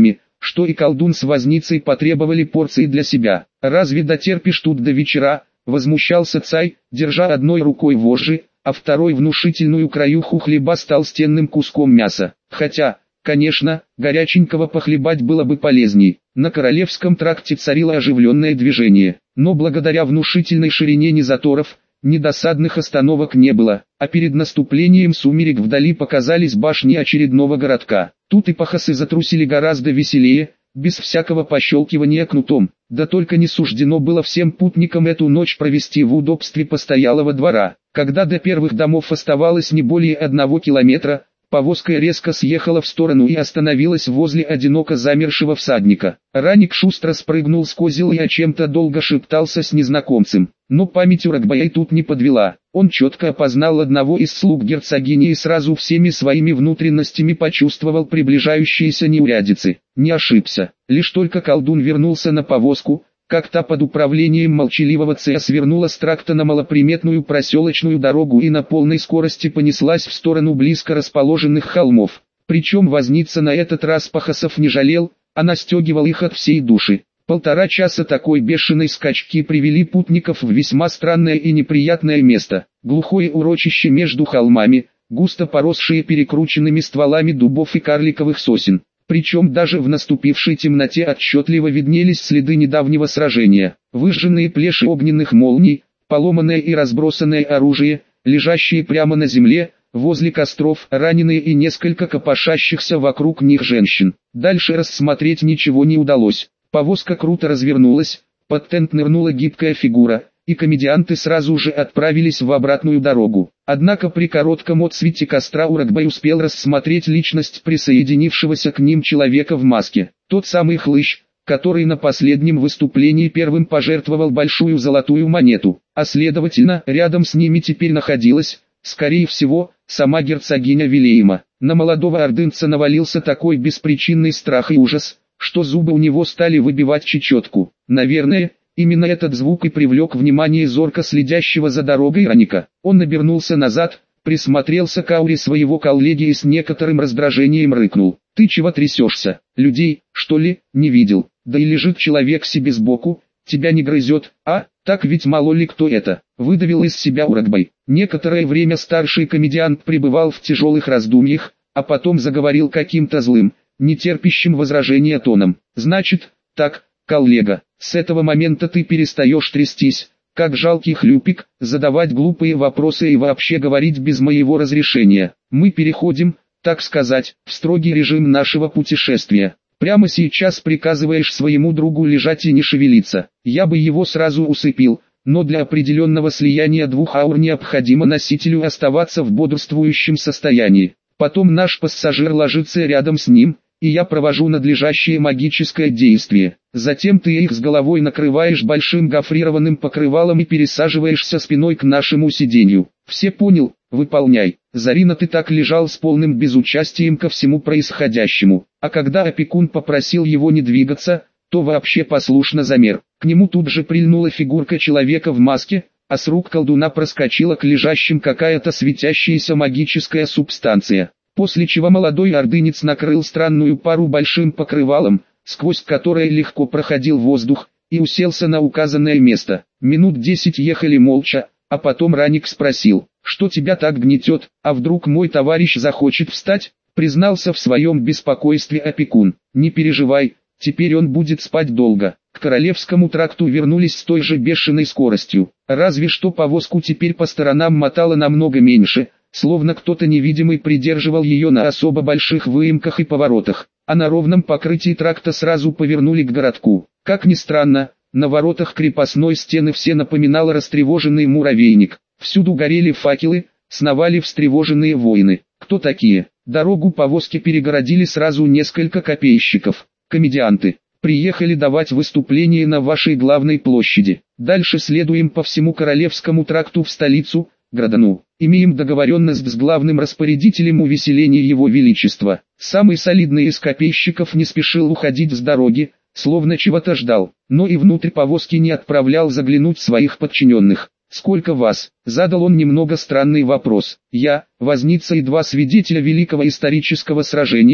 что и колдун с возницей потребовали порции для себя. «Разве дотерпишь тут до вечера?» — возмущался Цай, держа одной рукой вожжи, а второй внушительную краюху хлеба с толстенным куском мяса. Хотя, конечно, горяченького похлебать было бы полезней. На Королевском тракте царило оживленное движение, но благодаря внушительной ширине ни заторов, ни досадных остановок не было, а перед наступлением сумерек вдали показались башни очередного городка. Тут и пахосы затрусили гораздо веселее, без всякого пощелкивания кнутом. Да только не суждено было всем путникам эту ночь провести в удобстве постоялого двора. Когда до первых домов оставалось не более одного километра, повозка резко съехала в сторону и остановилась возле одиноко замершего всадника. Раник шустро спрыгнул с козел и о чем-то долго шептался с незнакомцем. Но память Урагбая тут не подвела. Он четко опознал одного из слуг герцогини и сразу всеми своими внутренностями почувствовал приближающиеся неурядицы. Не ошибся. Лишь только колдун вернулся на повозку, как та под управлением молчаливого Цея свернула с тракта на малоприметную проселочную дорогу и на полной скорости понеслась в сторону близко расположенных холмов. Причем возница на этот раз пахосов не жалел, а настегивал их от всей души. Полтора часа такой бешеной скачки привели путников в весьма странное и неприятное место. Глухое урочище между холмами, густо поросшие перекрученными стволами дубов и карликовых сосен. Причем даже в наступившей темноте отчетливо виднелись следы недавнего сражения. Выжженные плеши огненных молний, поломанное и разбросанное оружие, лежащие прямо на земле, возле костров, раненые и несколько копошащихся вокруг них женщин. Дальше рассмотреть ничего не удалось. Повозка круто развернулась, под тент нырнула гибкая фигура, и комедианты сразу же отправились в обратную дорогу. Однако при коротком отсвете костра Урагбай успел рассмотреть личность присоединившегося к ним человека в маске. Тот самый хлыщ, который на последнем выступлении первым пожертвовал большую золотую монету, а следовательно, рядом с ними теперь находилась, скорее всего, сама герцогиня Вилейма. На молодого ордынца навалился такой беспричинный страх и ужас, что зубы у него стали выбивать чечетку. Наверное, именно этот звук и привлек внимание зорко следящего за дорогой Раника. Он обернулся назад, присмотрелся к ауре своего коллеги и с некоторым раздражением рыкнул. «Ты чего трясешься? Людей, что ли, не видел? Да и лежит человек себе сбоку, тебя не грызет, а? Так ведь мало ли кто это?» Выдавил из себя Урагбай. Некоторое время старший комедиант пребывал в тяжелых раздумьях, а потом заговорил каким-то злым, нетерпящим возражения тоном. «Значит, так, коллега, с этого момента ты перестаешь трястись, как жалкий хлюпик, задавать глупые вопросы и вообще говорить без моего разрешения. Мы переходим, так сказать, в строгий режим нашего путешествия. Прямо сейчас приказываешь своему другу лежать и не шевелиться. Я бы его сразу усыпил, но для определенного слияния двух аур необходимо носителю оставаться в бодрствующем состоянии. Потом наш пассажир ложится рядом с ним, и я провожу надлежащее магическое действие. Затем ты их с головой накрываешь большим гофрированным покрывалом и пересаживаешься спиной к нашему сиденью. Все понял? Выполняй». Зарина ты так лежал с полным безучастием ко всему происходящему, а когда опекун попросил его не двигаться, то вообще послушно замер. К нему тут же прильнула фигурка человека в маске, а с рук колдуна проскочила к лежащим какая-то светящаяся магическая субстанция. После чего молодой ордынец накрыл странную пару большим покрывалом, сквозь которое легко проходил воздух, и уселся на указанное место. Минут десять ехали молча, а потом Раник спросил: «Что тебя так гнетет, а вдруг мой товарищ захочет встать?» Признался в своем беспокойстве опекун. «Не переживай, теперь он будет спать долго». К Королевскому тракту вернулись с той же бешеной скоростью, разве что повозку теперь по сторонам мотало намного меньше, словно кто-то невидимый придерживал ее на особо больших выемках и поворотах, а на ровном покрытии тракта сразу повернули к городку. Как ни странно, на воротах крепостной стены все напоминало растревоженный муравейник. Всюду горели факелы, сновали встревоженные воины. Кто такие? Дорогу повозки перегородили сразу несколько копейщиков. Комедианты. Приехали давать выступление на вашей главной площади. Дальше следуем по всему Королевскому тракту в столицу, Градану. Имеем договоренность с главным распорядителем увеселения его величества. Самый солидный из копейщиков не спешил уходить с дороги, словно чего-то ждал, но и внутрь повозки не отправлял заглянуть своих подчиненных. «Сколько вас?» – задал он немного странный вопрос. «Я, возница и два свидетеля великого исторического сражения,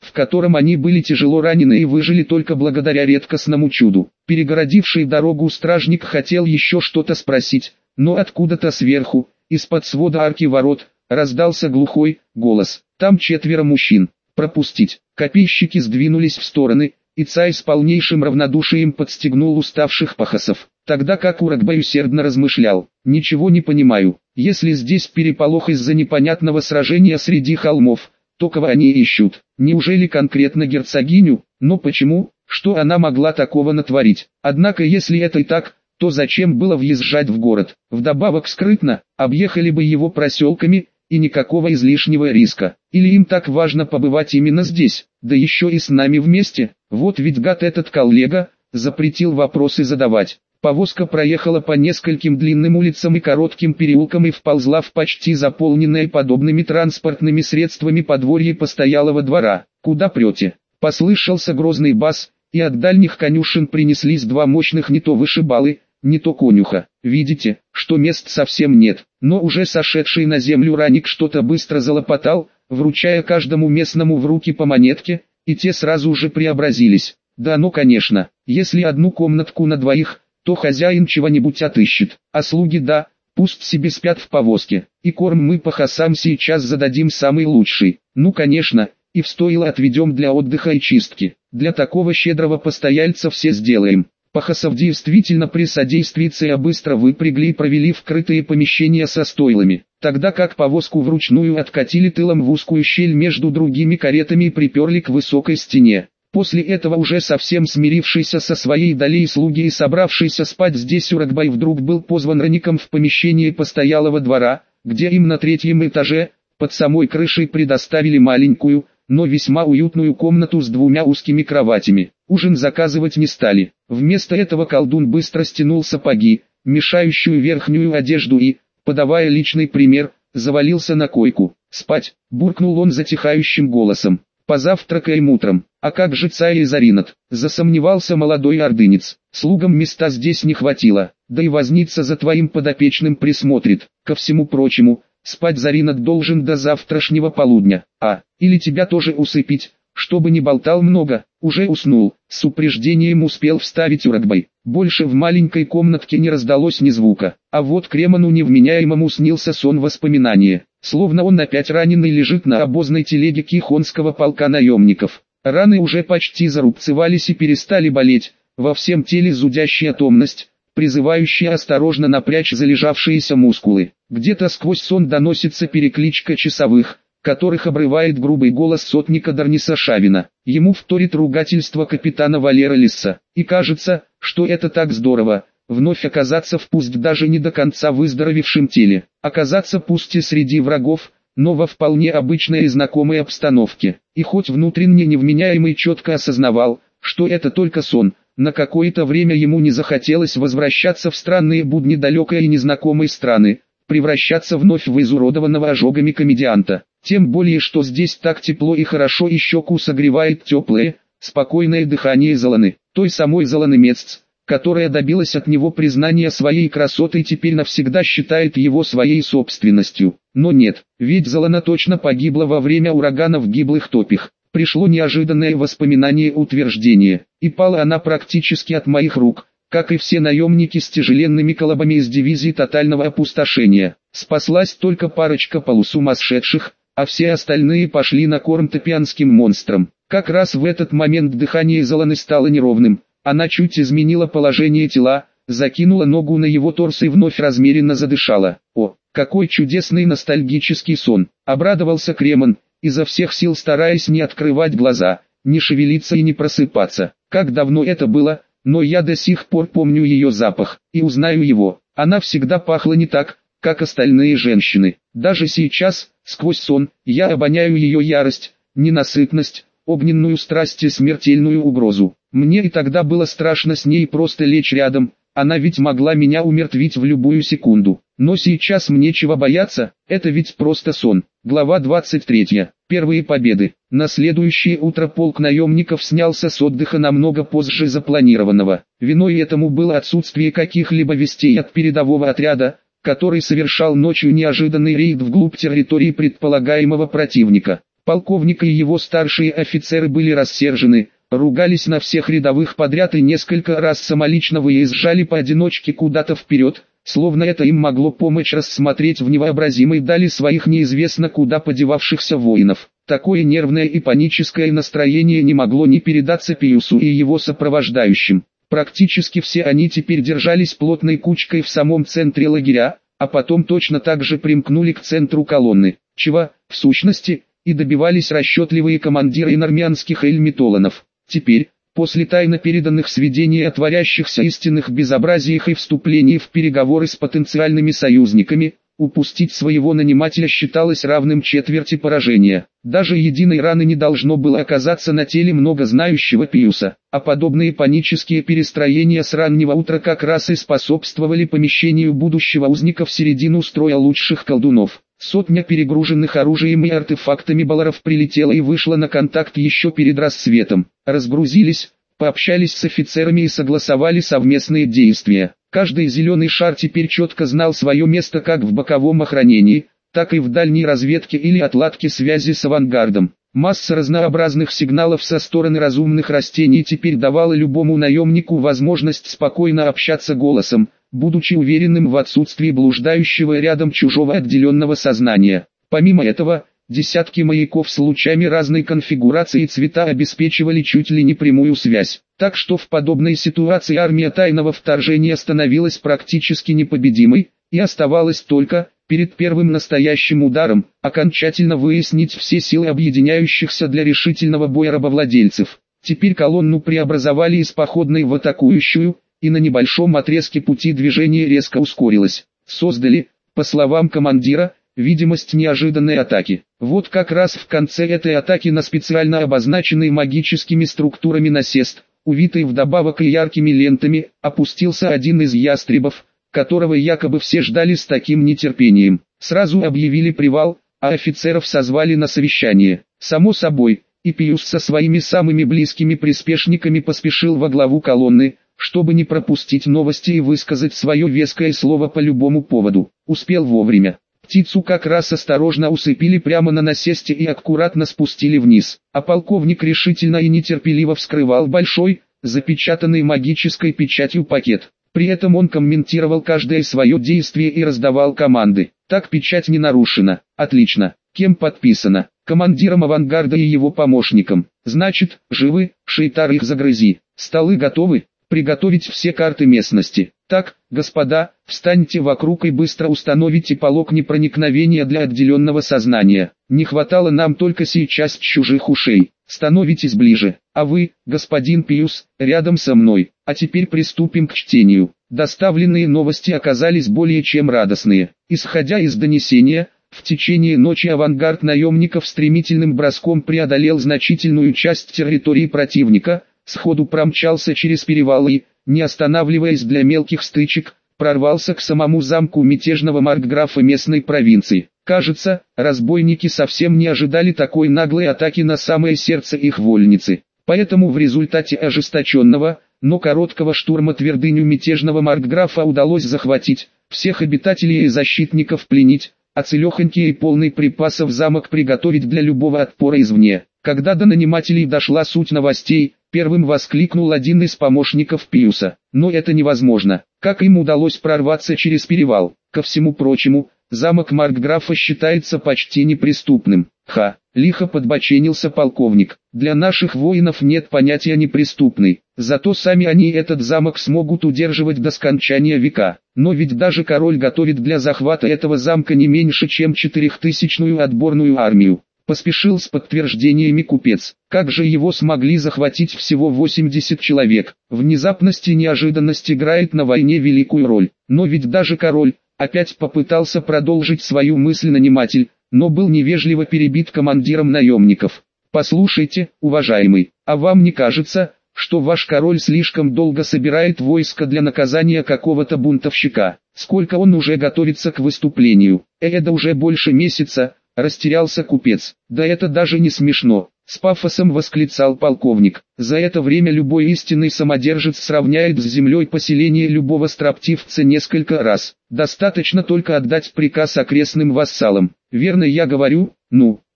в котором они были тяжело ранены и выжили только благодаря редкостному чуду. Перегородивший дорогу стражник хотел еще что-то спросить, но откуда-то сверху, из-под свода арки ворот, раздался глухой голос. Там четверо мужчин. Пропустить. Копейщики сдвинулись в стороны, и Цай с полнейшим равнодушием подстегнул уставших пахосов. Тогда как Уракбай усердно размышлял. Ничего не понимаю. Если здесь переполох из-за непонятного сражения среди холмов, то кого они ищут? Неужели конкретно герцогиню? Но почему? Что она могла такого натворить? Однако если это и так, то зачем было въезжать в город? Вдобавок скрытно, объехали бы его проселками, и никакого излишнего риска. Или им так важно побывать именно здесь, да еще и с нами вместе? Вот ведь гад этот коллега, запретил вопросы задавать. Повозка проехала по нескольким длинным улицам и коротким переулкам и вползла в почти заполненное подобными транспортными средствами подворье постоялого двора. «Куда прете?» — послышался грозный бас, и от дальних конюшен принеслись два мощных не то вышибалы, не то конюха. «Видите, что мест совсем нет», но уже сошедший на землю Раник что-то быстро залопотал, вручая каждому местному в руки по монетке, и те сразу же преобразились. «Да ну конечно, если одну комнатку на двоих, то хозяин чего-нибудь отыщет, а слуги да, пусть себе спят в повозке, и корм мы пахосам сейчас зададим самый лучший, ну конечно, и в стойло отведем для отдыха и чистки, для такого щедрого постояльца все сделаем». Пахосов действительно при содействии Цея быстро выпрягли и провели в крытые помещения со стойлами, тогда как повозку вручную откатили тылом в узкую щель между другими каретами и приперли к высокой стене. После этого уже совсем смирившийся со своей долей слуги и собравшийся спать здесь Уракбай вдруг был позван Раником в помещение постоялого двора, где им на третьем этаже, под самой крышей предоставили маленькую, но весьма уютную комнату с двумя узкими кроватями. Ужин заказывать не стали. Вместо этого колдун быстро стянул сапоги, мешающую верхнюю одежду и, подавая личный пример, завалился на койку. «Спать!» — буркнул он затихающим голосом. «Позавтракаем утром. А как же Цай и Заринат?» — засомневался молодой ордынец. «Слугам места здесь не хватило, да и возница за твоим подопечным присмотрит. Ко всему прочему, спать Заринат должен до завтрашнего полудня. А, или тебя тоже усыпить, чтобы не болтал много?» «Уже уснул», — с упреждением успел вставить Уракбай. Больше в маленькой комнатке не раздалось ни звука, а вот Креману невменяемому снился сон воспоминания, словно он опять раненый лежит на обозной телеге Кихонского полка наемников. Раны уже почти зарубцевались и перестали болеть, во всем теле зудящая томность, призывающая осторожно напрячь залежавшиеся мускулы. Где-то сквозь сон доносится перекличка часовых, которых обрывает грубый голос сотника Дарниса Шавина. Ему вторит ругательство капитана Валера Лисса. И кажется, что это так здорово, вновь оказаться в пусть даже не до конца выздоровевшем теле. Оказаться пусть и среди врагов, но во вполне обычной и знакомой обстановке. И хоть внутренне невменяемый четко осознавал, что это только сон, на какое-то время ему не захотелось возвращаться в странные будни далекой и незнакомой страны, превращаться вновь в изуродованного ожогами комедианта. Тем более, что здесь так тепло и хорошо, и щеку согревает теплое, спокойное дыхание Золаны, той самой Золаны Мецц, которая добилась от него признания своей красоты и теперь навсегда считает его своей собственностью. Но нет, ведь Золана точно погибла во время урагана в гиблых топях. Пришло неожиданное воспоминание утверждения, и пала она практически от моих рук, как и все наемники с тяжеленными колобами из дивизии тотального опустошения. Спаслась только парочка полусумасшедших, а все остальные пошли на корм топианским монстрам. Как раз в этот момент дыхание Золаны стало неровным, она чуть изменила положение тела, закинула ногу на его торс и вновь размеренно задышала. О, какой чудесный ностальгический сон! Обрадовался Креман, изо всех сил стараясь не открывать глаза, не шевелиться и не просыпаться. Как давно это было, но я до сих пор помню ее запах, и узнаю его. Она всегда пахла не так, как остальные женщины. Даже сейчас, сквозь сон, я обоняю ее ярость, ненасытность, огненную страсть и смертельную угрозу. Мне и тогда было страшно с ней просто лечь рядом, она ведь могла меня умертвить в любую секунду. Но сейчас мне чего бояться, это ведь просто сон. Глава двадцать третья. Первые победы. На следующее утро полк наемников снялся с отдыха намного позже запланированного. Виной этому было отсутствие каких-либо вестей от передового отряда, который совершал ночью неожиданный рейд вглубь территории предполагаемого противника. Полковник и его старшие офицеры были рассержены, ругались на всех рядовых подряд и несколько раз самолично выезжали поодиночке куда-то вперед, словно это им могло помочь рассмотреть в невообразимой дали своих неизвестно куда подевавшихся воинов. Такое нервное и паническое настроение не могло не передаться Пиусу и его сопровождающим. Практически все они теперь держались плотной кучкой в самом центре лагеря, а потом точно так же примкнули к центру колонны, чего, в сущности, и добивались расчетливые командиры инармянских эльмитоланов. Теперь, после тайно переданных сведений о творящихся истинных безобразиях и вступлении в переговоры с потенциальными союзниками, упустить своего нанимателя считалось равным четверти поражения. Даже единой раны не должно было оказаться на теле многознающего Пиуса, а подобные панические перестроения с раннего утра как раз и способствовали помещению будущего узника в середину строя лучших колдунов. Сотня перегруженных оружием и артефактами балларов прилетела и вышла на контакт еще перед рассветом. Разгрузились, пообщались с офицерами и согласовали совместные действия. Каждый зеленый шар теперь четко знал свое место как в боковом охранении, так и в дальней разведке или отладке связи с авангардом. Масса разнообразных сигналов со стороны разумных растений теперь давала любому наемнику возможность спокойно общаться голосом, будучи уверенным в отсутствии блуждающего рядом чужого отделенного сознания. Помимо этого, десятки маяков с лучами разной конфигурации и цвета обеспечивали чуть ли не прямую связь. Так что в подобной ситуации армия тайного вторжения становилась практически непобедимой, и оставалось только, перед первым настоящим ударом, окончательно выяснить все силы объединяющихся для решительного боя рабовладельцев. Теперь колонну преобразовали из походной в атакующую, и на небольшом отрезке пути движения резко ускорилось. Создали, по словам командира, видимость неожиданной атаки. Вот как раз в конце этой атаки на специально обозначенный магическими структурами насест, увитый вдобавок и яркими лентами, опустился один из ястребов, которого якобы все ждали с таким нетерпением. Сразу объявили привал, а офицеров созвали на совещание. Само собой, и Пиус со своими самыми близкими приспешниками поспешил во главу колонны, чтобы не пропустить новости и высказать свое веское слово по любому поводу. Успел вовремя. Птицу как раз осторожно усыпили прямо на насесте и аккуратно спустили вниз, а полковник решительно и нетерпеливо вскрывал большой, запечатанный магической печатью пакет. При этом он комментировал каждое свое действие и раздавал команды. Так печать не нарушена. Отлично. Кем подписано? Командиром авангарда и его помощником. Значит, живы, Шейтар их загрызи. Столы готовы? Приготовить все карты местности. Так, господа, встаньте вокруг и быстро установите полог непроникновения для отделенного сознания. Не хватало нам только сейчас чужих ушей. Становитесь ближе. А вы, господин Пиус, рядом со мной. А теперь приступим к чтению. Доставленные новости оказались более чем радостные. Исходя из донесения, в течение ночи авангард наемников стремительным броском преодолел значительную часть территории противника, сходу промчался через перевалы и, не останавливаясь для мелких стычек, прорвался к самому замку мятежного маркграфа местной провинции. Кажется, разбойники совсем не ожидали такой наглой атаки на самое сердце их вольницы. Поэтому в результате ожесточенного, но короткого штурма твердыню мятежного маркграфа удалось захватить, всех обитателей и защитников пленить, а целехонький и полный припасов замок приготовить для любого отпора извне. Когда до нанимателей дошла суть новостей, первым воскликнул один из помощников Пиуса. Но это невозможно. Как им удалось прорваться через перевал? Ко всему прочему, замок маркграфа считается почти неприступным. Ха, лихо подбоченился полковник. Для наших воинов нет понятия неприступный. Зато сами они этот замок смогут удерживать до скончания века. Но ведь даже король готовит для захвата этого замка не меньше чем четырехтысячную отборную армию. Поспешил с подтверждениями купец. Как же его смогли захватить всего восемьдесят человек? Внезапность и неожиданность играет на войне великую роль. Но ведь даже король, опять попытался продолжить свою мысль наниматель, но был невежливо перебит командиром наемников. Послушайте, уважаемый, а вам не кажется, что ваш король слишком долго собирает войско для наказания какого-то бунтовщика? Сколько он уже готовится к выступлению? Это уже больше месяца. Растерялся купец. Да это даже не смешно, с пафосом восклицал полковник. За это время любой истинный самодержец сравняет с землей поселение любого строптивца несколько раз. Достаточно только отдать приказ окрестным вассалам. Верно я говорю? Ну,